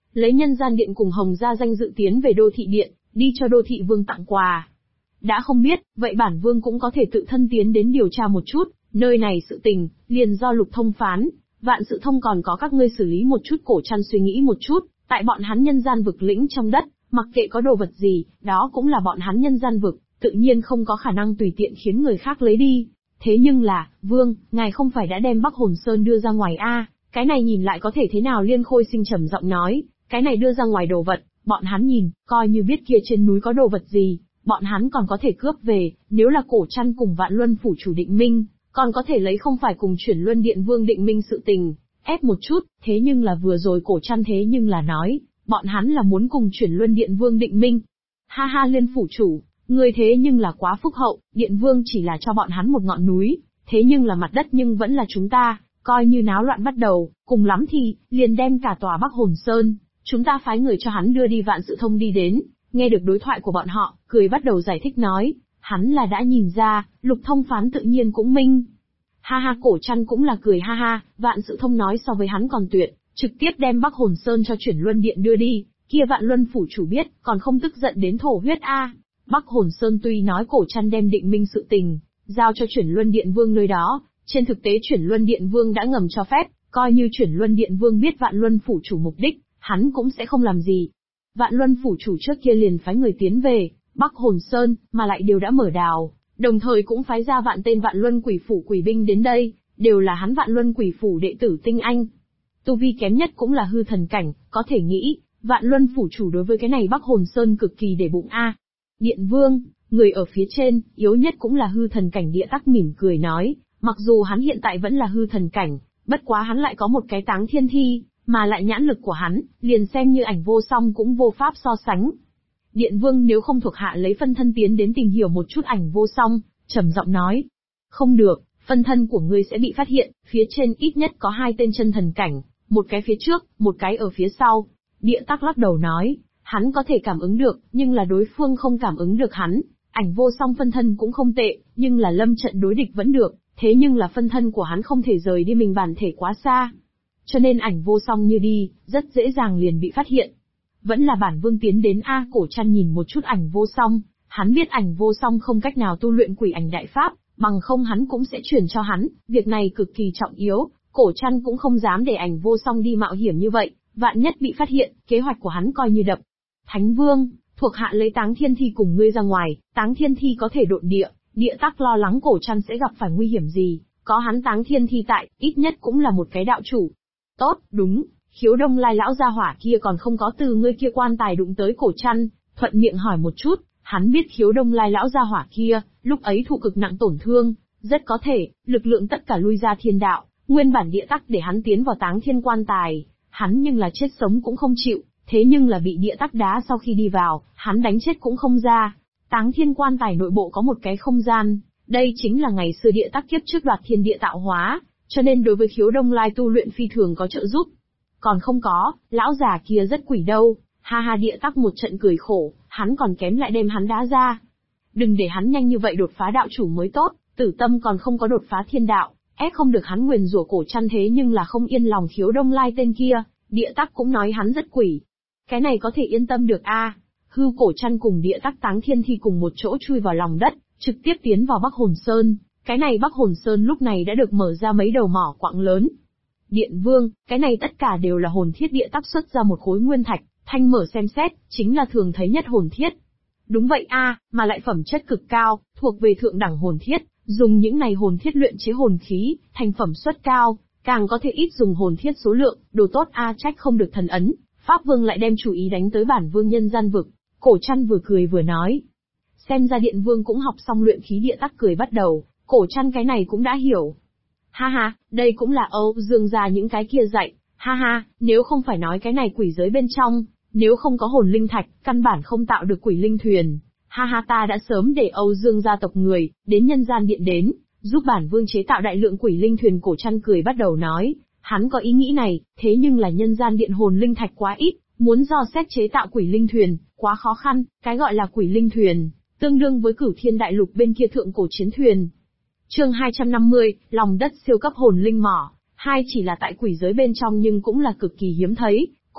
lấy nhân gian điện cùng Hồng gia danh dự tiến về đô thị điện, đi cho đô thị vương tặng quà. Đã không biết, vậy bản vương cũng có thể tự thân tiến đến điều tra một chút, nơi này sự tình, liền do Lục Thông phán, Vạn Sự Thông còn có các ngươi xử lý một chút. Cổ Trăn suy nghĩ một chút, tại bọn hắn nhân gian vực lĩnh trong đất, mặc kệ có đồ vật gì, đó cũng là bọn hắn nhân gian vực, tự nhiên không có khả năng tùy tiện khiến người khác lấy đi. Thế nhưng là, vương, ngài không phải đã đem Bắc Hồn Sơn đưa ra ngoài a? Cái này nhìn lại có thể thế nào? Liên Khôi Sinh trầm giọng nói, cái này đưa ra ngoài đồ vật, bọn hắn nhìn, coi như biết kia trên núi có đồ vật gì, bọn hắn còn có thể cướp về, nếu là Cổ Trăn cùng Vạn Luân phủ chủ Định Minh, còn có thể lấy không phải cùng Chuyển Luân Điện Vương Định Minh sự tình, ép một chút. Thế nhưng là vừa rồi Cổ Trăn thế nhưng là nói, bọn hắn là muốn cùng Chuyển Luân Điện Vương Định Minh. Ha ha, Liên phủ chủ, người thế nhưng là quá phúc hậu, Điện Vương chỉ là cho bọn hắn một ngọn núi, thế nhưng là mặt đất nhưng vẫn là chúng ta, coi như náo loạn bắt đầu, cùng lắm thì, liền đem cả tòa Bắc Hồn Sơn, chúng ta phái người cho hắn đưa đi. Vạn Sự Thông đi đến, nghe được đối thoại của bọn họ, cười bắt đầu giải thích nói, hắn là đã nhìn ra, Lục Thông phán tự nhiên cũng minh. Ha ha, Cổ Trăn cũng là cười ha ha, Vạn Sự Thông nói so với hắn còn tuyệt, trực tiếp đem Bắc Hồn Sơn cho Chuyển Luân Điện đưa đi, kia Vạn Luân phủ chủ biết, còn không tức giận đến thổ huyết a. Bắc Hồn Sơn tuy nói Cổ Trăn đem Định Minh sự tình, giao cho Chuyển Luân Điện Vương nơi đó, trên thực tế Chuyển Luân Điện Vương đã ngầm cho phép, coi như Chuyển Luân Điện Vương biết Vạn Luân phủ chủ mục đích, hắn cũng sẽ không làm gì. Vạn Luân phủ chủ trước kia liền phái người tiến về Bắc Hồn Sơn, mà lại đều đã mở đào, đồng thời cũng phái ra vạn tên Vạn Luân quỷ phủ quỷ binh đến đây, đều là hắn Vạn Luân quỷ phủ đệ tử tinh anh. Tu vi kém nhất cũng là hư thần cảnh, có thể nghĩ, Vạn Luân phủ chủ đối với cái này Bắc Hồn Sơn cực kỳ để bụng a. Điện Vương, người ở phía trên, yếu nhất cũng là hư thần cảnh. Địa Tắc mỉm cười nói, mặc dù hắn hiện tại vẫn là hư thần cảnh, bất quá hắn lại có một cái Táng Thiên Thi, mà lại nhãn lực của hắn, liền xem như Ảnh Vô Song cũng vô pháp so sánh. Điện Vương nếu không thuộc hạ lấy phân thân tiến đến tìm hiểu một chút Ảnh Vô Song, trầm giọng nói. Không được, phân thân của ngươi sẽ bị phát hiện, phía trên ít nhất có 2 tên chân thần cảnh, một cái phía trước, một cái ở phía sau. Địa Tắc lắc đầu nói, hắn có thể cảm ứng được, nhưng là đối phương không cảm ứng được hắn. Ảnh Vô Song phân thân cũng không tệ, nhưng là lâm trận đối địch vẫn được, thế nhưng là phân thân của hắn không thể rời đi mình bản thể quá xa. Cho nên Ảnh Vô Song như đi, rất dễ dàng liền bị phát hiện. Vẫn là bản vương tiến đến a. Cổ Trăn nhìn một chút Ảnh Vô Song, hắn biết Ảnh Vô Song không cách nào tu luyện Quỷ Ảnh Đại Pháp, bằng không hắn cũng sẽ truyền cho hắn, việc này cực kỳ trọng yếu, Cổ Trăn cũng không dám để Ảnh Vô Song đi mạo hiểm như vậy, vạn nhất bị phát hiện, kế hoạch của hắn coi như đập. Thánh Vương, thuộc hạ lấy Táng Thiên Thi cùng ngươi ra ngoài, Táng Thiên Thi có thể độn địa. Địa Tắc lo lắng Cổ Trăn sẽ gặp phải nguy hiểm gì, có hắn Táng Thiên Thi tại, ít nhất cũng là một cái đạo chủ. Tốt, đúng, Khiếu Đông Lai lão gia hỏa kia còn không có từ ngươi kia quan tài đụng tới Cổ Trăn, thuận miệng hỏi một chút, hắn biết Khiếu Đông Lai lão gia hỏa kia, lúc ấy thụ cực nặng tổn thương, rất có thể, lực lượng tất cả lui ra thiên đạo, nguyên bản Địa Tắc để hắn tiến vào Táng Thiên quan tài, hắn nhưng là chết sống cũng không chịu, thế nhưng là bị Địa Tắc đá sau khi đi vào, hắn đánh chết cũng không ra. Táng Thiên quan tài nội bộ có một cái không gian, đây chính là ngày xưa Địa Tắc kiếp trước đoạt thiên địa tạo hóa, cho nên đối với Khiếu Đông Lai tu luyện phi thường có trợ giúp. Còn không có, lão già kia rất quỷ đâu, ha ha. Địa Tắc một trận cười khổ, hắn còn kém lại đem hắn đá ra. Đừng để hắn nhanh như vậy đột phá đạo chủ mới tốt, Tử Tâm còn không có đột phá thiên đạo, ép không được hắn nguyền rủa Cổ Trăn. Thế nhưng là không yên lòng Khiếu Đông Lai tên kia, Địa Tắc cũng nói hắn rất quỷ. Cái này có thể yên tâm được a. Hư Cổ Trăn cùng Địa Tắc Táng Thiên Thi cùng một chỗ chui vào lòng đất, trực tiếp tiến vào Bắc Hồn Sơn. Cái này Bắc Hồn Sơn lúc này đã được mở ra mấy đầu mỏ quặng lớn. Điện Vương, cái này tất cả đều là hồn thiết. Địa Tắc xuất ra một khối nguyên thạch, thanh mở xem xét, chính là thường thấy nhất hồn thiết. Đúng vậy a, mà lại phẩm chất cực cao, thuộc về thượng đẳng hồn thiết, dùng những này hồn thiết luyện chế hồn khí, thành phẩm suất cao, càng có thể ít dùng hồn thiết số lượng, đồ tốt a. Trách không được thần ấn, Pháp Vương lại đem chủ ý đánh tới bản vương nhân gian vực. Cổ Trăn vừa cười vừa nói. Xem ra Điện Vương cũng học xong luyện khí. Địa Tắc cười bắt đầu, Cổ Trăn cái này cũng đã hiểu. Ha ha, đây cũng là Âu Dương gia những cái kia dạy, ha ha, nếu không phải nói cái này quỷ giới bên trong, nếu không có hồn linh thạch, căn bản không tạo được quỷ linh thuyền. Ha ha, ta đã sớm để Âu Dương gia tộc người, đến nhân gian điện đến, giúp bản vương chế tạo đại lượng quỷ linh thuyền. Cổ Trăn cười bắt đầu nói, hắn có ý nghĩ này, thế nhưng là nhân gian điện hồn linh thạch quá ít, muốn dò xét chế tạo quỷ linh thuyền, quá khó khăn. Cái gọi là quỷ linh thuyền, tương đương với Cửu Thiên Đại Lục bên kia thượng cổ chiến thuyền. Chương 250, lòng đất siêu cấp hồn linh mỏ, hai chỉ là tại quỷ giới bên trong nhưng cũng là cực kỳ hiếm thấy.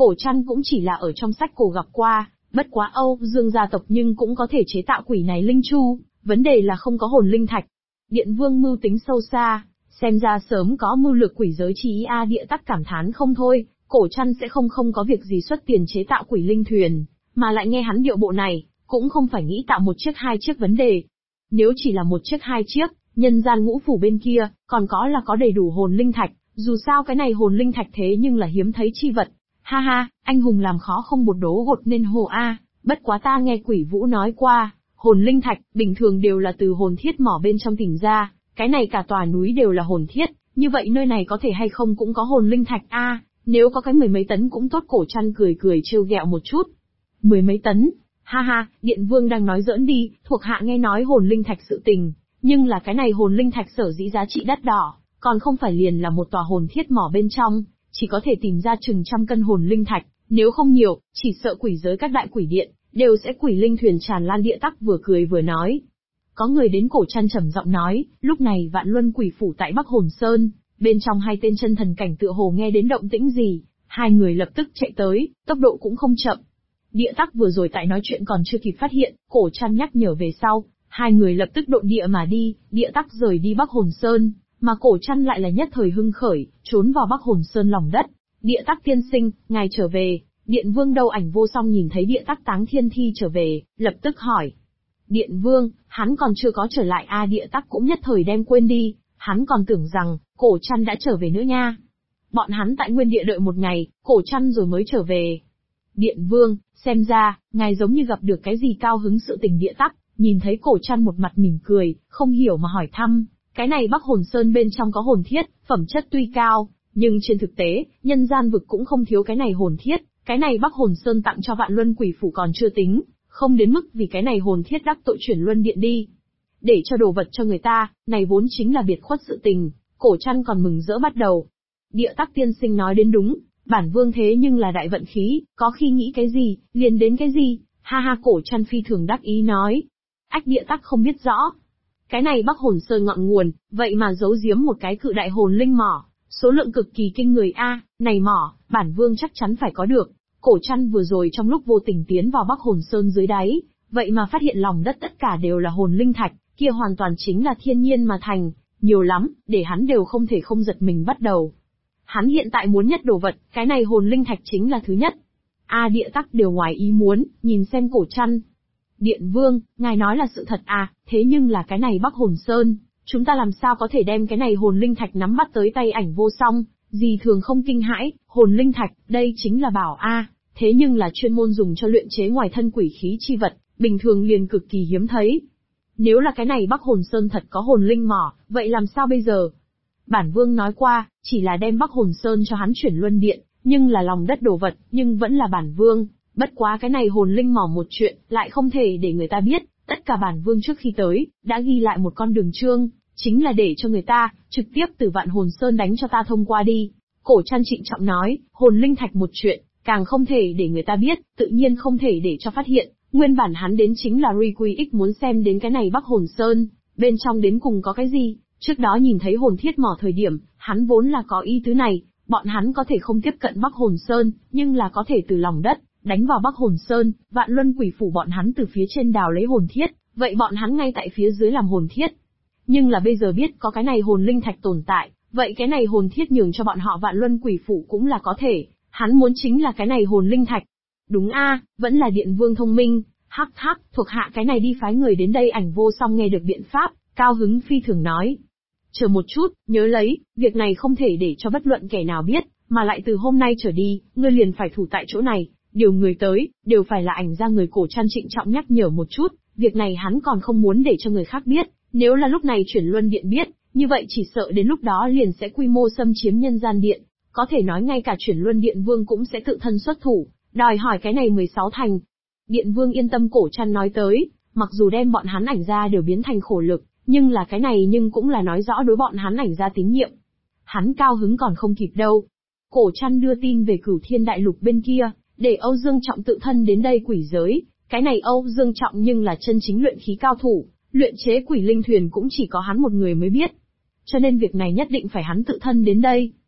Cổ Trăn cũng chỉ là ở trong sách cổ gặp qua, bất quá Âu Dương gia tộc nhưng cũng có thể chế tạo quỷ này linh chu, vấn đề là không có hồn linh thạch. Điện Vương mưu tính sâu xa, xem ra sớm có mưu lược quỷ giới chi ý a. Địa Tắc cảm thán không thôi, Cổ Trăn sẽ không có việc gì xuất tiền chế tạo quỷ linh thuyền, mà lại nghe hắn điệu bộ này, cũng không phải nghĩ tạo một chiếc hai chiếc vấn đề. Nếu chỉ là một chiếc hai chiếc, nhân gian ngũ phủ bên kia, còn có đầy đủ hồn linh thạch, dù sao cái này hồn linh thạch thế nhưng là hiếm thấy chi vật. Ha ha, anh hùng làm khó không bột đố gột nên hồ a. Bất quá ta nghe Quỷ Vũ nói qua, hồn linh thạch, bình thường đều là từ hồn thiết mỏ bên trong tìm ra, cái này cả tòa núi đều là hồn thiết, như vậy nơi này có thể hay không cũng có hồn linh thạch a. Nếu có cái 10 mấy tấn cũng tốt. Cổ Trăn cười trêu ghẹo một chút. 10 mấy tấn? Ha ha, Điện Vương đang nói giỡn đi, thuộc hạ nghe nói hồn linh thạch sự tình, nhưng là cái này hồn linh thạch sở dĩ giá trị đắt đỏ, còn không phải liền là một tòa hồn thiết mỏ bên trong, chỉ có thể tìm ra chừng trăm cân hồn linh thạch, nếu không nhiều, chỉ sợ quỷ giới các đại quỷ điện, đều sẽ quỷ linh thuyền tràn lan. Địa Tắc vừa cười vừa nói. Có người đến. Cổ Trăn trầm giọng nói, lúc này Vạn Luân Quỷ Phủ tại Bắc Hồn Sơn, bên trong hai tên chân thần cảnh tựa hồ nghe đến động tĩnh gì, hai người lập tức chạy tới, tốc độ cũng không chậm. Địa Tắc vừa rồi tại nói chuyện còn chưa kịp phát hiện, Cổ Trăn nhắc nhở về sau, hai người lập tức độn địa mà đi. Địa Tắc rời đi Bắc Hồn Sơn, mà Cổ Trăn lại là nhất thời hưng khởi, trốn vào Bắc Hồn Sơn lòng đất. Địa Tắc tiên sinh, ngài trở về. Điện Vương Đâu Ảnh Vô Song nhìn thấy Địa Tắc táng thiên thi trở về, lập tức hỏi. Điện Vương, hắn còn chưa có trở lại a. Địa Tắc cũng nhất thời đem quên đi, hắn còn tưởng rằng Cổ Trăn đã trở về nữa nha. Bọn hắn tại nguyên địa đợi một ngày, Cổ Trăn rồi mới trở về. Điện Vương, xem ra, ngài giống như gặp được cái gì cao hứng sự tình. Địa Tắc nhìn thấy Cổ Trăn một mặt mỉm cười, không hiểu mà hỏi thăm. Cái này Bắc Hồn Sơn bên trong có hồn thiết, phẩm chất tuy cao, nhưng trên thực tế, nhân gian vực cũng không thiếu cái này hồn thiết. Cái này Bắc Hồn Sơn tặng cho Vạn Luân Quỷ Phủ còn chưa tính, không đến mức vì cái này hồn thiết đắc tội chuyển luân điện đi. Để cho đồ vật cho người ta, này vốn chính là biệt khuất sự tình. Cổ Trăn còn mừng rỡ bắt đầu. Địa Tắc tiên sinh nói đến đúng, bản vương thế nhưng là đại vận khí, có khi nghĩ cái gì, liền đến cái gì. Ha ha, Cổ Trăn phi thường đắc ý nói. Ách. Địa Tắc không biết rõ. Cái này Bắc Hồn Sơn ngọn nguồn, vậy mà giấu giếm một cái cự đại hồn linh mỏ, số lượng cực kỳ kinh người a. Này mỏ, bản vương chắc chắn phải có được. Cổ Trăn vừa rồi trong lúc vô tình tiến vào Bắc Hồn Sơn dưới đáy, vậy mà phát hiện lòng đất tất cả đều là hồn linh thạch, kia hoàn toàn chính là thiên nhiên mà thành, nhiều lắm, để hắn đều không thể không giật mình bắt đầu. Hắn hiện tại muốn nhất đồ vật, cái này hồn linh thạch chính là thứ nhất. A. Địa Tắc đều ngoài ý muốn, nhìn xem Cổ Trăn. Điện Vương, ngài nói là sự thật à, thế nhưng là cái này Bắc Hồn Sơn, chúng ta làm sao có thể đem cái này hồn linh thạch nắm bắt tới tay Ảnh Vô Song, gì thường không kinh hãi, hồn linh thạch, đây chính là bảo a, thế nhưng là chuyên môn dùng cho luyện chế ngoài thân quỷ khí chi vật, bình thường liền cực kỳ hiếm thấy. Nếu là cái này Bắc Hồn Sơn thật có hồn linh mỏ, vậy làm sao bây giờ? Bản vương nói qua, chỉ là đem Bắc Hồn Sơn cho hắn chuyển luân điện, nhưng là lòng đất đồ vật, nhưng vẫn là bản vương. Bất quá cái này hồn linh mỏ một chuyện, lại không thể để người ta biết, tất cả bản vương trước khi tới, đã ghi lại một con đường chương, chính là để cho người ta, trực tiếp từ Vạn Hồn Sơn đánh cho ta thông qua đi. Cổ Trăn trịnh trọng nói, hồn linh thạch một chuyện, càng không thể để người ta biết, tự nhiên không thể để cho phát hiện, nguyên bản hắn đến chính là RQX muốn xem đến cái này Bắc Hồn Sơn, bên trong đến cùng có cái gì, trước đó nhìn thấy hồn thiết mỏ thời điểm, hắn vốn là có ý tứ này, bọn hắn có thể không tiếp cận Bắc Hồn Sơn, nhưng là có thể từ lòng đất, đánh vào Bắc Hồn Sơn, Vạn Luân Quỷ Phủ bọn hắn từ phía trên đào lấy hồn thiết, vậy bọn hắn ngay tại phía dưới làm hồn thiết. Nhưng là bây giờ biết có cái này hồn linh thạch tồn tại, vậy cái này hồn thiết nhường cho bọn họ Vạn Luân Quỷ Phủ cũng là có thể, hắn muốn chính là cái này hồn linh thạch. Đúng a, vẫn là Điện Vương thông minh, hắc hắc, thuộc hạ cái này đi phái người đến đây. Ảnh Vô Song nghe được biện pháp, cao hứng phi thường nói. Chờ một chút, nhớ lấy, việc này không thể để cho bất luận kẻ nào biết, mà lại từ hôm nay trở đi, ngươi liền phải thủ tại chỗ này, điều người tới, đều phải là Ảnh gia người. Cổ Trăn trịnh trọng nhắc nhở một chút, việc này hắn còn không muốn để cho người khác biết, nếu là lúc này chuyển luân điện biết, như vậy chỉ sợ đến lúc đó liền sẽ quy mô xâm chiếm nhân gian điện, có thể nói ngay cả chuyển luân điện vương cũng sẽ tự thân xuất thủ, đòi hỏi cái này 16 thành. Điện Vương yên tâm. Cổ Trăn nói tới, mặc dù đem bọn hắn Ảnh gia đều biến thành khổ lực, nhưng là cái này nhưng cũng là nói rõ đối bọn hắn Ảnh gia tín nhiệm. Hắn cao hứng còn không kịp đâu. Cổ Trăn đưa tin về Cửu Thiên Đại Lục bên kia, để Âu Dương Trọng tự thân đến đây quỷ giới, cái này Âu Dương Trọng nhưng là chân chính luyện khí cao thủ, luyện chế quỷ linh thuyền cũng chỉ có hắn một người mới biết. Cho nên việc này nhất định phải hắn tự thân đến đây.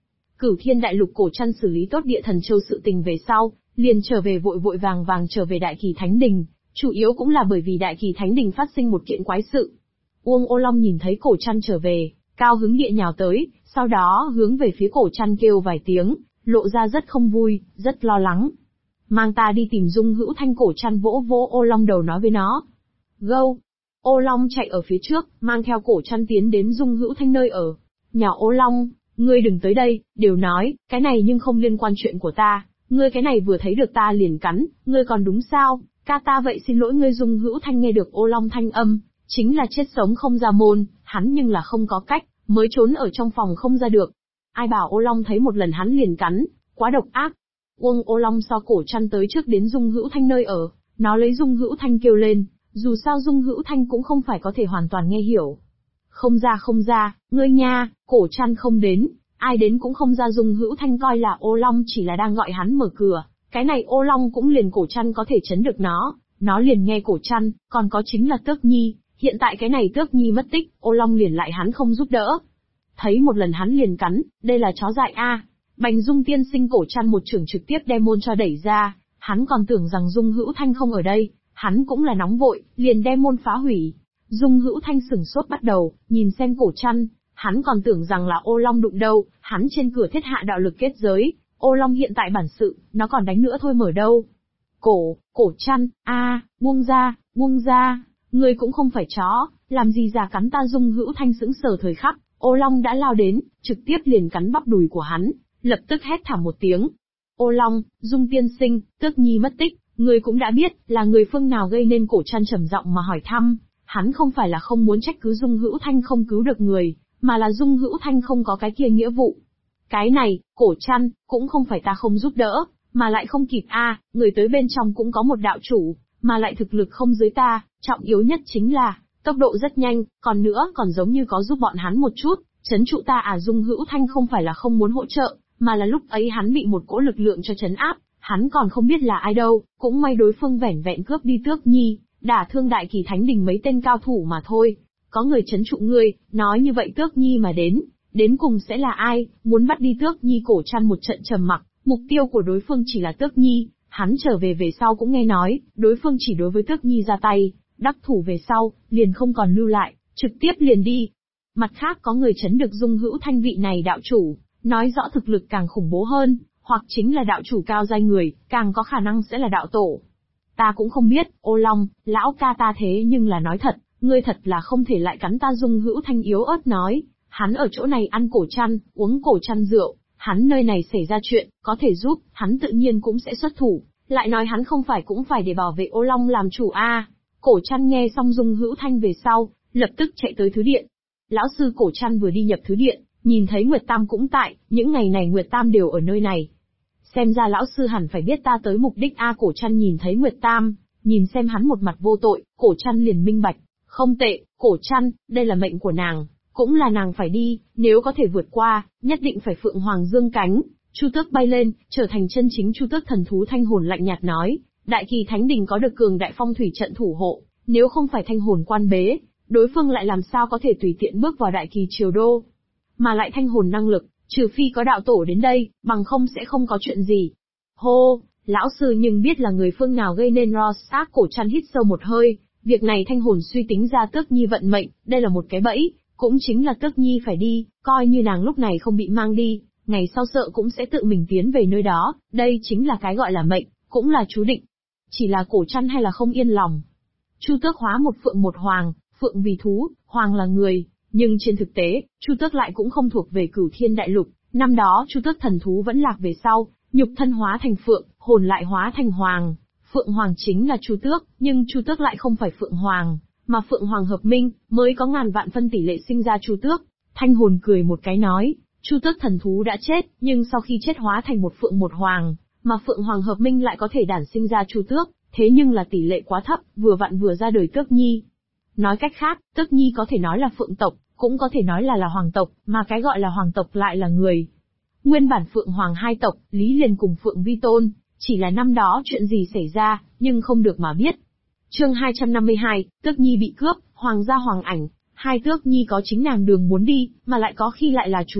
Cửu Thiên Đại Lục Cổ Trăn xử lý tốt Địa Thần Châu sự tình về sau, liền trở về vội vội vàng vàng trở về Đại Kỳ Thánh Đình, chủ yếu cũng là bởi vì Đại Kỳ Thánh Đình phát sinh một kiện quái sự. Uông Ô Long nhìn thấy Cổ Trăn trở về, cao hứng địa nhào tới, sau đó hướng về phía Cổ Trăn kêu vài tiếng, lộ ra rất không vui, rất lo lắng. Mang ta đi tìm Dung Hữu Thanh. Cổ Trăn vỗ vỗ Ô Long đầu nói với nó. Gâu! Ô Long chạy ở phía trước, mang theo Cổ Trăn tiến đến Dung Hữu Thanh nơi ở. Nhào Ô Long, ngươi đừng tới đây, đều nói, cái này nhưng không liên quan chuyện của ta, ngươi cái này vừa thấy được ta liền cắn, ngươi còn đúng sao, ca ta vậy xin lỗi ngươi. Dung Hữu Thanh nghe được Ô Long thanh âm, chính là chết sống không ra môn, hắn nhưng là không có cách, mới trốn ở trong phòng không ra được. Ai bảo Ô Long thấy một lần hắn liền cắn, quá độc ác. Uông Ô Long so Cổ Trăn tới trước đến Dung Hữu Thanh nơi ở, nó lấy Dung Hữu Thanh kêu lên, dù sao Dung Hữu Thanh cũng không phải có thể hoàn toàn nghe hiểu. Không ra, ngươi nha. Cổ Trăn không đến, ai đến cũng không ra. Dung Hữu Thanh coi là Ô Long chỉ là đang gọi hắn mở cửa, cái này Ô Long cũng liền Cổ Trăn có thể chấn được nó liền nghe Cổ Trăn, còn có chính là Tước Nhi, hiện tại cái này Tước Nhi mất tích, Ô Long liền lại hắn không giúp đỡ. Thấy một lần hắn liền cắn, đây là chó dại a. Bành Dung tiên sinh. Cổ Trăn một chưởng trực tiếp đem môn cho đẩy ra, hắn còn tưởng rằng Dung Hữu Thanh không ở đây, hắn cũng là nóng vội, liền đem môn phá hủy. Dung Hữu Thanh sửng sốt bắt đầu, nhìn xem Cổ Trăn, hắn còn tưởng rằng là Ô Long đụng đâu, hắn trên cửa thiết hạ đạo lực kết giới, Ô Long hiện tại bản sự, nó còn đánh nữa thôi mở đâu. Cổ Trăn, buông ra, ngươi cũng không phải chó, làm gì giả cắn ta. Dung Hữu Thanh sững sờ thời khắc, Ô Long đã lao đến, trực tiếp liền cắn bắp đùi của hắn, lập tức hét thảm một tiếng. Ô Long, Dung tiên sinh, Tước Nhi mất tích, ngươi cũng đã biết, là người phương nào gây nên. Cổ Trăn trầm giọng mà hỏi thăm, hắn không phải là không muốn trách cứ Dung Hữu Thanh không cứu được người, mà là Dung Hữu Thanh không có cái kia nghĩa vụ. Cái này, Cổ Trăn, cũng không phải ta không giúp đỡ, mà lại không kịp người tới bên trong cũng có một đạo chủ, mà lại thực lực không dưới ta, trọng yếu nhất chính là, tốc độ rất nhanh, còn nữa còn giống như có giúp bọn hắn một chút, trấn trụ ta. Dung Hữu Thanh không phải là không muốn hỗ trợ, mà là lúc ấy hắn bị một cỗ lực lượng cho trấn áp, hắn còn không biết là ai đâu, cũng may đối phương vẻn vẹn cướp đi Tước Nhi, đả thương Đại Kỳ Thánh Đình mấy tên cao thủ mà thôi. Có người trấn trụ ngươi, nói như vậy Tước Nhi mà đến cùng sẽ là ai, muốn bắt đi Tước Nhi. Cổ Trăn một trận trầm mặc, mục tiêu của đối phương chỉ là Tước Nhi, hắn trở về về sau cũng nghe nói, đối phương chỉ đối với Tước Nhi ra tay, đắc thủ về sau, liền không còn lưu lại, trực tiếp liền đi. Mặt khác có người trấn được Dung Hữu Thanh vị này đạo chủ, nói rõ thực lực càng khủng bố hơn, hoặc chính là đạo chủ cao giai người, càng có khả năng sẽ là đạo tổ. Ta cũng không biết, Ô Long, lão ca ta thế nhưng là nói thật, ngươi thật là không thể lại cắn ta. Dung Hữu Thanh yếu ớt nói, hắn ở chỗ này ăn Cổ Trăn, uống Cổ Trăn rượu, hắn nơi này xảy ra chuyện, có thể giúp, hắn tự nhiên cũng sẽ xuất thủ, lại nói hắn không phải cũng phải để bảo vệ Ô Long làm chủ Cổ Trăn nghe xong Dung Hữu Thanh về sau, lập tức chạy tới thứ điện. Lão sư. Cổ Trăn vừa đi nhập thứ điện, nhìn thấy Nguyệt Tam cũng tại, những ngày này Nguyệt Tam đều ở nơi này. Xem ra lão sư hẳn phải biết ta tới mục đích Cổ Trăn nhìn thấy Nguyệt Tam, nhìn xem hắn một mặt vô tội, Cổ Trăn liền minh bạch, không tệ, Cổ Trăn, đây là mệnh của nàng, cũng là nàng phải đi, nếu có thể vượt qua, nhất định phải phượng hoàng dương cánh. Chu Tước bay lên, trở thành chân chính Chu Tước thần thú. Thanh hồn lạnh nhạt nói, Đại Kỳ Thánh Đình có được cường đại phong thủy trận thủ hộ, nếu không phải thanh hồn quan bế, đối phương lại làm sao có thể tùy tiện bước vào Đại Kỳ triều đô. Mà lại thanh hồn năng lực, trừ phi có đạo tổ đến đây, bằng không sẽ không có chuyện gì. Hô, lão sư nhưng biết là người phương nào gây nên Rorschach. Cổ Trăn hít sâu một hơi, việc này thanh hồn suy tính ra Tước Nhi vận mệnh, đây là một cái bẫy, cũng chính là Tước Nhi phải đi, coi như nàng lúc này không bị mang đi, ngày sau sợ cũng sẽ tự mình tiến về nơi đó, đây chính là cái gọi là mệnh, cũng là chú định. Chỉ là Cổ Trăn hay là không yên lòng. Chu Tước hóa một phượng một hoàng, phượng vì thú, hoàng là người, nhưng trên thực tế, Chu Tước lại cũng không thuộc về Cửu Thiên Đại Lục, năm đó Chu Tước thần thú vẫn lạc về sau, nhục thân hóa thành phượng, hồn lại hóa thành hoàng. Phượng hoàng chính là Chu Tước, nhưng Chu Tước lại không phải phượng hoàng, mà phượng hoàng hợp minh, mới có ngàn vạn phân tỷ lệ sinh ra Chu Tước. Thanh hồn cười một cái nói, Chu Tước thần thú đã chết, nhưng sau khi chết hóa thành một phượng một hoàng, mà phượng hoàng hợp minh lại có thể đản sinh ra Chu Tước, thế nhưng là tỷ lệ quá thấp, vừa vặn vừa ra đời Tước Nhi. Nói cách khác, Tước Nhi có thể nói là phượng tộc, cũng có thể nói là hoàng tộc, mà cái gọi là hoàng tộc lại là người. Nguyên bản phượng hoàng hai tộc, Lý Liền cùng Phượng Vi Tôn, chỉ là năm đó chuyện gì xảy ra, nhưng không được mà biết. Chương 252, Tước Nhi bị cướp, hoàng gia hoàng ảnh, hai Tước Nhi có chính nàng đường muốn đi, mà lại có khi lại là chú định,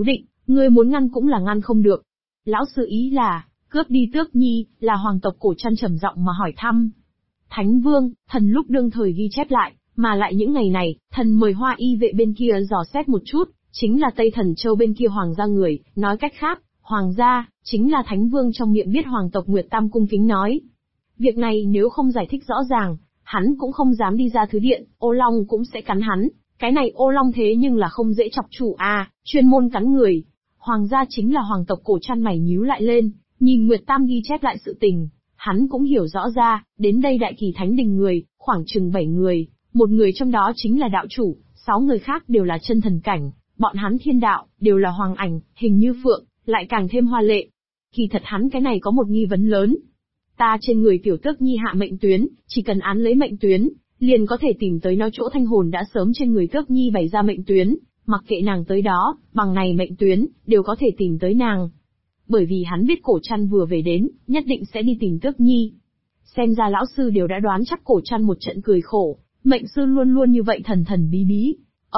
Ngươi muốn ngăn cũng là ngăn không được. Lão sư ý là, cướp đi Tước Nhi, là hoàng tộc Cổ Trăn trầm giọng mà hỏi thăm. Thánh Vương, thần lúc đương thời ghi chép lại, mà lại những ngày này, thần mời Hoa Y vệ bên kia dò xét một chút, chính là Tây Thần Châu bên kia hoàng gia người, nói cách khác, hoàng gia, chính là Thánh Vương trong miệng biết hoàng tộc Nguyệt Tam cung kính nói. Việc này nếu không giải thích rõ ràng, hắn cũng không dám đi ra thứ điện, ô long cũng sẽ cắn hắn, cái này ô long thế nhưng là không dễ chọc chủ chuyên môn cắn người. Hoàng gia chính là hoàng tộc Cổ Trăn mày nhíu lại lên, nhìn Nguyệt Tam ghi chép lại sự tình, hắn cũng hiểu rõ ra, đến đây Đại Kỳ Thánh Đình người, khoảng chừng 7 người, một người trong đó chính là đạo chủ, 6 người khác đều là chân thần cảnh, bọn hắn thiên đạo, đều là hoàng ảnh, hình như phượng, lại càng thêm hoa lệ. Kỳ thật hắn cái này có một nghi vấn lớn. Ta trên người tiểu Tước Nhi hạ mệnh tuyến, chỉ cần án lấy mệnh tuyến, liền có thể tìm tới nó chỗ thanh hồn đã sớm trên người Tước Nhi bày ra mệnh tuyến, mặc kệ nàng tới đó, bằng này mệnh tuyến, đều có thể tìm tới nàng. Bởi vì hắn biết Cổ Trăn vừa về đến, nhất định sẽ đi tìm Tước Nhi. Xem ra lão sư đều đã đoán chắc Cổ Trăn một trận cười khổ, mệnh sư luôn luôn như vậy thần thần bí bí.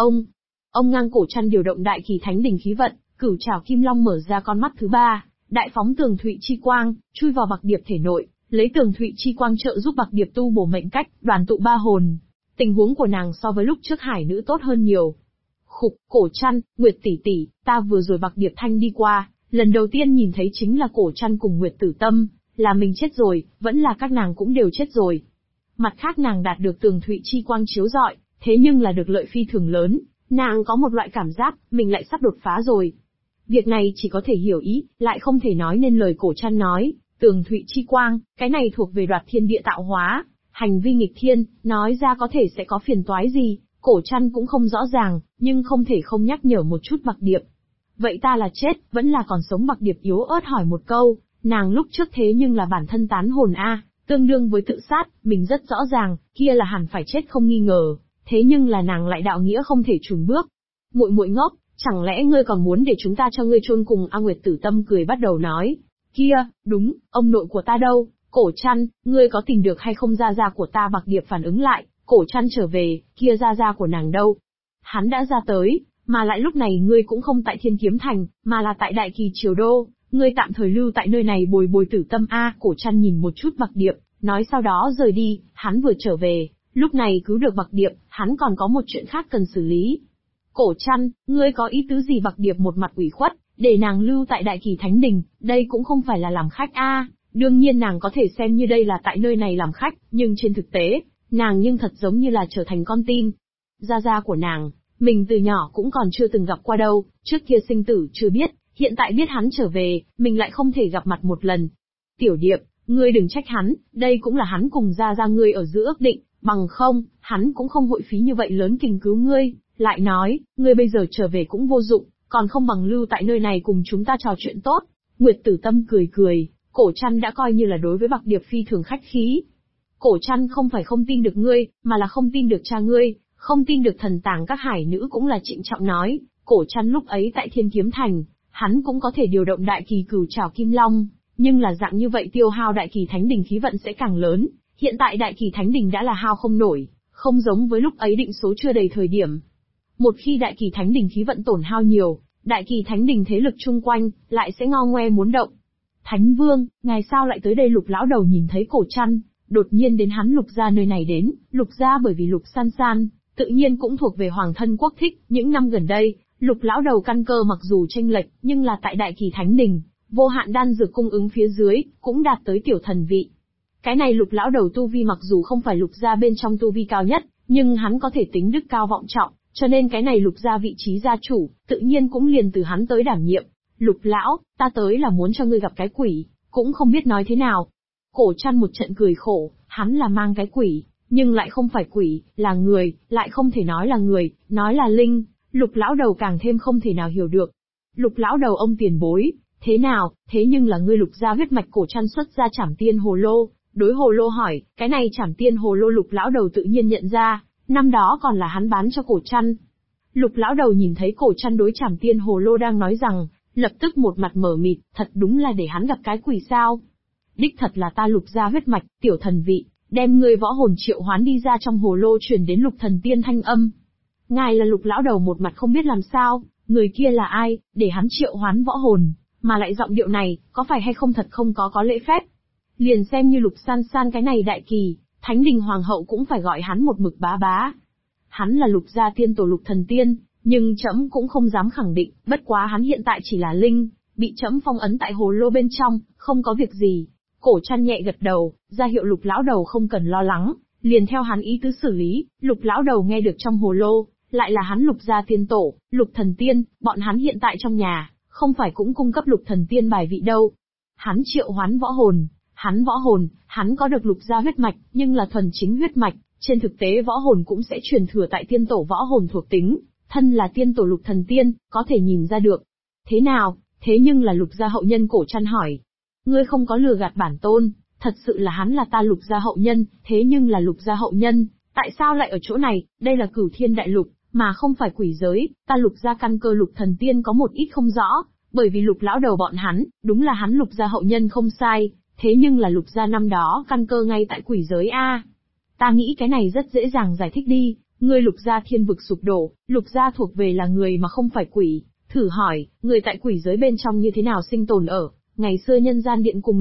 Ông ngang Cổ Trăn điều động Đại Kỳ Thánh Đình khí vận, cửu trảo kim long mở ra con mắt thứ 3, đại phóng tường thụy chi quang, chui vào Bạc Điệp thể nội, lấy tường thụy chi quang trợ giúp Bạc Điệp tu bổ mệnh cách, đoàn tụ 3 hồn. Tình huống của nàng so với lúc trước hải nữ tốt hơn nhiều. Khục, Cổ Trăn, Nguyệt tỷ tỷ, ta vừa rồi Bạc Điệp Thanh đi qua, lần đầu tiên nhìn thấy chính là Cổ Trăn cùng Nguyệt Tử Tâm, là mình chết rồi, vẫn là các nàng cũng đều chết rồi. Mặt khác nàng đạt được tường thụy chi quang chiếu rọi, thế nhưng là được lợi phi thường lớn, nàng có một loại cảm giác, mình lại sắp đột phá rồi. Việc này chỉ có thể hiểu ý, lại không thể nói nên lời Cổ Trăn nói, tường thụy chi quang, cái này thuộc về đoạt thiên địa tạo hóa, hành vi nghịch thiên, nói ra có thể sẽ có phiền toái gì, Cổ Trăn cũng không rõ ràng, nhưng không thể không nhắc nhở một chút Bạc Điệp. Vậy ta là chết, vẫn là còn sống? Bạc Điệp yếu ớt hỏi một câu, nàng lúc trước thế nhưng là bản thân tán hồn tương đương với tự sát, mình rất rõ ràng, kia là hẳn phải chết không nghi ngờ, thế nhưng là nàng lại đạo nghĩa không thể chùn bước. Muội muội ngốc, chẳng lẽ ngươi còn muốn để chúng ta cho ngươi chôn cùng? Nguyệt Tử Tâm cười bắt đầu nói, kia, đúng, ông nội của ta đâu, Cổ Trăn, ngươi có tìm được hay không gia gia của ta? Bạc Điệp phản ứng lại, Cổ Trăn trở về, kia gia gia của nàng đâu? Hắn đã ra tới, mà lại lúc này ngươi cũng không tại Thiên Kiếm Thành, mà là tại Đại Kỳ Triều Đô, ngươi tạm thời lưu tại nơi này bồi bồi Tử Tâm Cổ Trăn nhìn một chút Bạc Điệp, nói sau đó rời đi, hắn vừa trở về, lúc này cứu được Bạc Điệp, hắn còn có một chuyện khác cần xử lý. Cổ Trăn, ngươi có ý tứ gì? Bạc Điệp một mặt ủy khuất, để nàng lưu tại Đại Kỳ Thánh Đình, đây cũng không phải là làm khách đương nhiên nàng có thể xem như đây là tại nơi này làm khách, nhưng trên thực tế, nàng nhưng thật giống như là trở thành con tin. Gia gia của nàng, mình từ nhỏ cũng còn chưa từng gặp qua đâu, trước kia sinh tử chưa biết, hiện tại biết hắn trở về, mình lại không thể gặp mặt một lần. Tiểu Điệp, ngươi đừng trách hắn, đây cũng là hắn cùng gia gia ngươi ở giữa ước định, bằng không, hắn cũng không hội phí như vậy lớn kình cứu ngươi, lại nói, ngươi bây giờ trở về cũng vô dụng, còn không bằng lưu tại nơi này cùng chúng ta trò chuyện tốt. Nguyệt Tử Tâm cười cười, Cổ Trăn đã coi như là đối với Bạc Điệp phi thường khách khí. Cổ Trăn không phải không tin được ngươi, mà là không tin được cha ngươi, không tin được thần tàng các hải nữ. Cũng là trịnh trọng nói, Cổ Trăn lúc ấy tại Thiên Kiếm Thành, hắn cũng có thể điều động Đại Kỳ Cửu Trảo Kim Long, nhưng là dạng như vậy tiêu hao Đại Kỳ Thánh Đình khí vận sẽ càng lớn, hiện tại Đại Kỳ Thánh Đình đã là hao không nổi, không giống với lúc ấy định số chưa đầy thời điểm. Một khi Đại Kỳ Thánh Đình khí vận tổn hao nhiều, Đại Kỳ Thánh Đình thế lực chung quanh, lại sẽ ngo ngoe muốn động. Thánh Vương, ngài sao lại tới đây? Lục lão đầu nhìn thấy Cổ Trăn, đột nhiên đến hắn Lục gia nơi này đến, Lục gia bởi vì Lục San San, tự nhiên cũng thuộc về hoàng thân quốc thích, những năm gần đây, Lục lão đầu căn cơ mặc dù chênh lệch, nhưng là tại Đại Kỳ Thánh Đình, vô hạn đan dược cung ứng phía dưới, cũng đạt tới tiểu thần vị. Cái này Lục lão đầu tu vi mặc dù không phải Lục gia bên trong tu vi cao nhất, nhưng hắn có thể tính đức cao vọng trọng, cho nên cái này Lục gia vị trí gia chủ, tự nhiên cũng liền từ hắn tới đảm nhiệm. Lục lão, ta tới là muốn cho ngươi gặp cái quỷ, cũng không biết nói thế nào. Cổ Trăn một trận cười khổ, hắn là mang cái quỷ, nhưng lại không phải quỷ, là người, lại không thể nói là người, nói là linh. Lục lão đầu càng thêm không thể nào hiểu được. Lục lão đầu ông tiền bối, thế nào, thế nhưng là ngươi Lục gia huyết mạch? Cổ Trăn xuất ra Trảm Tiên Hồ Lô, đối Hồ Lô hỏi, cái này Trảm Tiên Hồ Lô Lục lão đầu tự nhiên nhận ra, năm đó còn là hắn bán cho Cổ Trăn. Lục lão đầu nhìn thấy Cổ Trăn đối Trảm Tiên Hồ Lô đang nói rằng, lập tức một mặt mờ mịt, thật đúng là để hắn gặp cái quỷ sao? Đích thật là ta Lục gia huyết mạch, tiểu thần vị, đem ngươi võ hồn triệu hoán đi ra trong hồ lô truyền đến Lục thần tiên thanh âm. Ngài là? Lục lão đầu một mặt không biết làm sao, Người kia là ai, để hắn triệu hoán võ hồn, mà lại giọng điệu này, có phải hay không thật không có lễ phép. Liền xem như Lục San San cái này đại kỳ, Thánh Đình Hoàng hậu cũng phải gọi hắn một mực bá bá. Hắn là Lục gia tiên tổ Lục Thần Tiên, nhưng trẫm cũng không dám khẳng định, bất quá hắn hiện tại chỉ là linh, bị trẫm phong ấn tại hồ lô bên trong, không có việc gì. Cổ Trăn nhẹ gật đầu, ra hiệu Lục lão đầu không cần lo lắng, liền theo hắn ý tứ xử lý. Lục lão đầu nghe được trong hồ lô, lại là hắn Lục gia tiên tổ, Lục Thần Tiên, bọn hắn hiện tại trong nhà, không phải cũng cung cấp Lục Thần Tiên bài vị đâu. Hắn triệu hoán võ hồn, hắn có được Lục gia huyết mạch, nhưng là thuần chính huyết mạch, trên thực tế võ hồn cũng sẽ truyền thừa tại tiên tổ võ hồn thuộc tính, thân là tiên tổ Lục Thần Tiên, có thể nhìn ra được. Thế nào, thế nhưng là Lục gia hậu nhân? Cổ Trăn hỏi. Ngươi không có lừa gạt bản tôn, thật sự là hắn là ta Lục gia hậu nhân, thế nhưng là Lục gia hậu nhân, tại sao lại ở chỗ này, đây là Cửu Thiên Đại Lục, mà không phải quỷ giới, ta Lục gia căn cơ Lục Thần Tiên có một ít không rõ, bởi vì Lục lão đầu bọn hắn, đúng là hắn Lục gia hậu nhân không sai, thế nhưng là Lục gia năm đó căn cơ ngay tại quỷ giới a. Ta nghĩ cái này rất dễ dàng giải thích đi, ngươi Lục gia thiên vực sụp đổ, Lục gia thuộc về là người mà không phải quỷ, thử hỏi, người tại quỷ giới bên trong như thế nào sinh tồn ở, ngày xưa nhân gian điện cùng